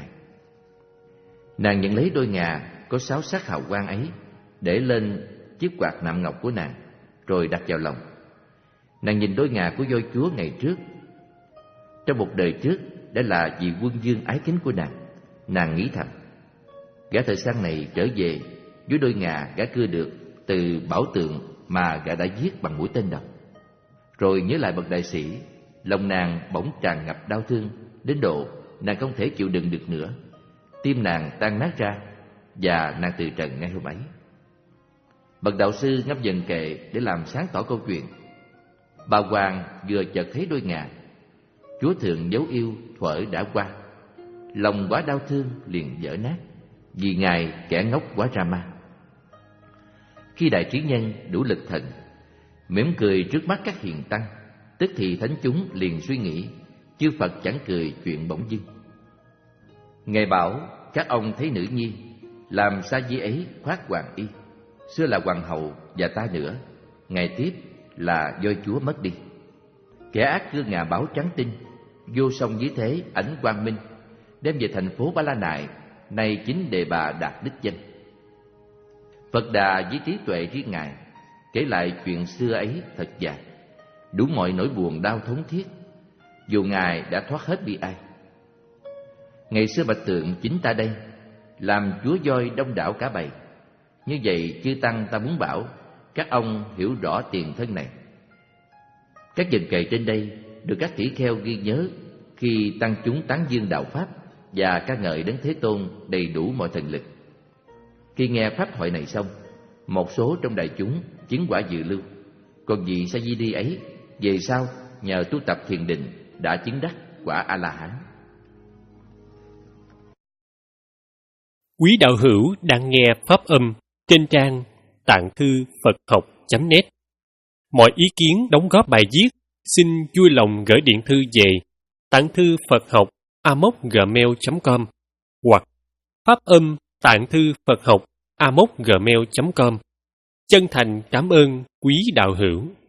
Nàng nhận lấy đôi ngà có sáu sắc hào quang ấy, để lên chiếc quạt nạm ngọc của nàng, rồi đặt vào lòng. Nàng nhìn đôi ngà của voi chúa ngày trước, trong một đời trước đã là vị quân vương ái kính của nàng. Nàng nghĩ thầm: gã thợ săn này trở về với đôi ngà gã cưa được từ bảo tượng mà gã đã giết bằng mũi tên độc. Rồi nhớ lại bậc đại sĩ, lòng nàng bỗng tràn ngập đau thương đến độ nàng không thể chịu đựng được nữa. Tim nàng tan nát ra và nàng từ trần ngay hôm ấy. Bậc đạo sư ngâm dần kệ để làm sáng tỏ câu chuyện. Bà hoàng vừa chợt thấy đôi ngà chúa thượng dấu yêu thuở đã qua, lòng quá đau thương liền vỡ nát, vì ngài kẻ ngốc quá ra ma. Khi đại trí nhân đủ lực thần mỉm cười trước mắt các hiền tăng, tức thì thánh chúng liền suy nghĩ chư Phật chẳng cười chuyện bỗng dưng. Ngài bảo các ông thấy nữ nhi làm sa di ấy khoác hoàng y, xưa là hoàng hậu và ta nữa, ngày tiếp là voi chúa mất đi. Kẻ ác cưa ngà báo trắng tinh, vô song dưới thế ảnh quang minh, đem về thành phố Ba La Nại, nay chính đề bà đạt đích danh. Phật Đà với trí tuệ riêng ngài kể lại chuyện xưa ấy thật dài, đủ mọi nỗi buồn đau thống thiết, dù ngài đã thoát hết bi ai. Ngày xưa bạch tượng chính ta đây, làm chúa voi đông đảo cả bầy. Như vậy chư tăng ta muốn bảo các ông hiểu rõ tiền thân này. Các dần kệ trên đây được các tỷ kheo ghi nhớ khi tăng chúng tán dương đạo pháp và ca ngợi Đấng Thế Tôn đầy đủ mọi thần lực. Khi nghe pháp thoại này xong, một số trong đại chúng chứng quả dự lưu, còn vị sa di đi ấy về sau nhờ tu tập thiền định đã chứng đắc quả A La Hán. Quý đạo hữu đang nghe pháp âm trên trang tạng thư Phật học chấm net. Mọi ý kiến đóng góp bài viết xin vui lòng gửi điện thư về tạng thư Phật học a m o c gmail chấm com hoặc pháp âm tạng thư Phật học a m o c gmail chấm com. Chân thành cảm ơn quý đạo hữu.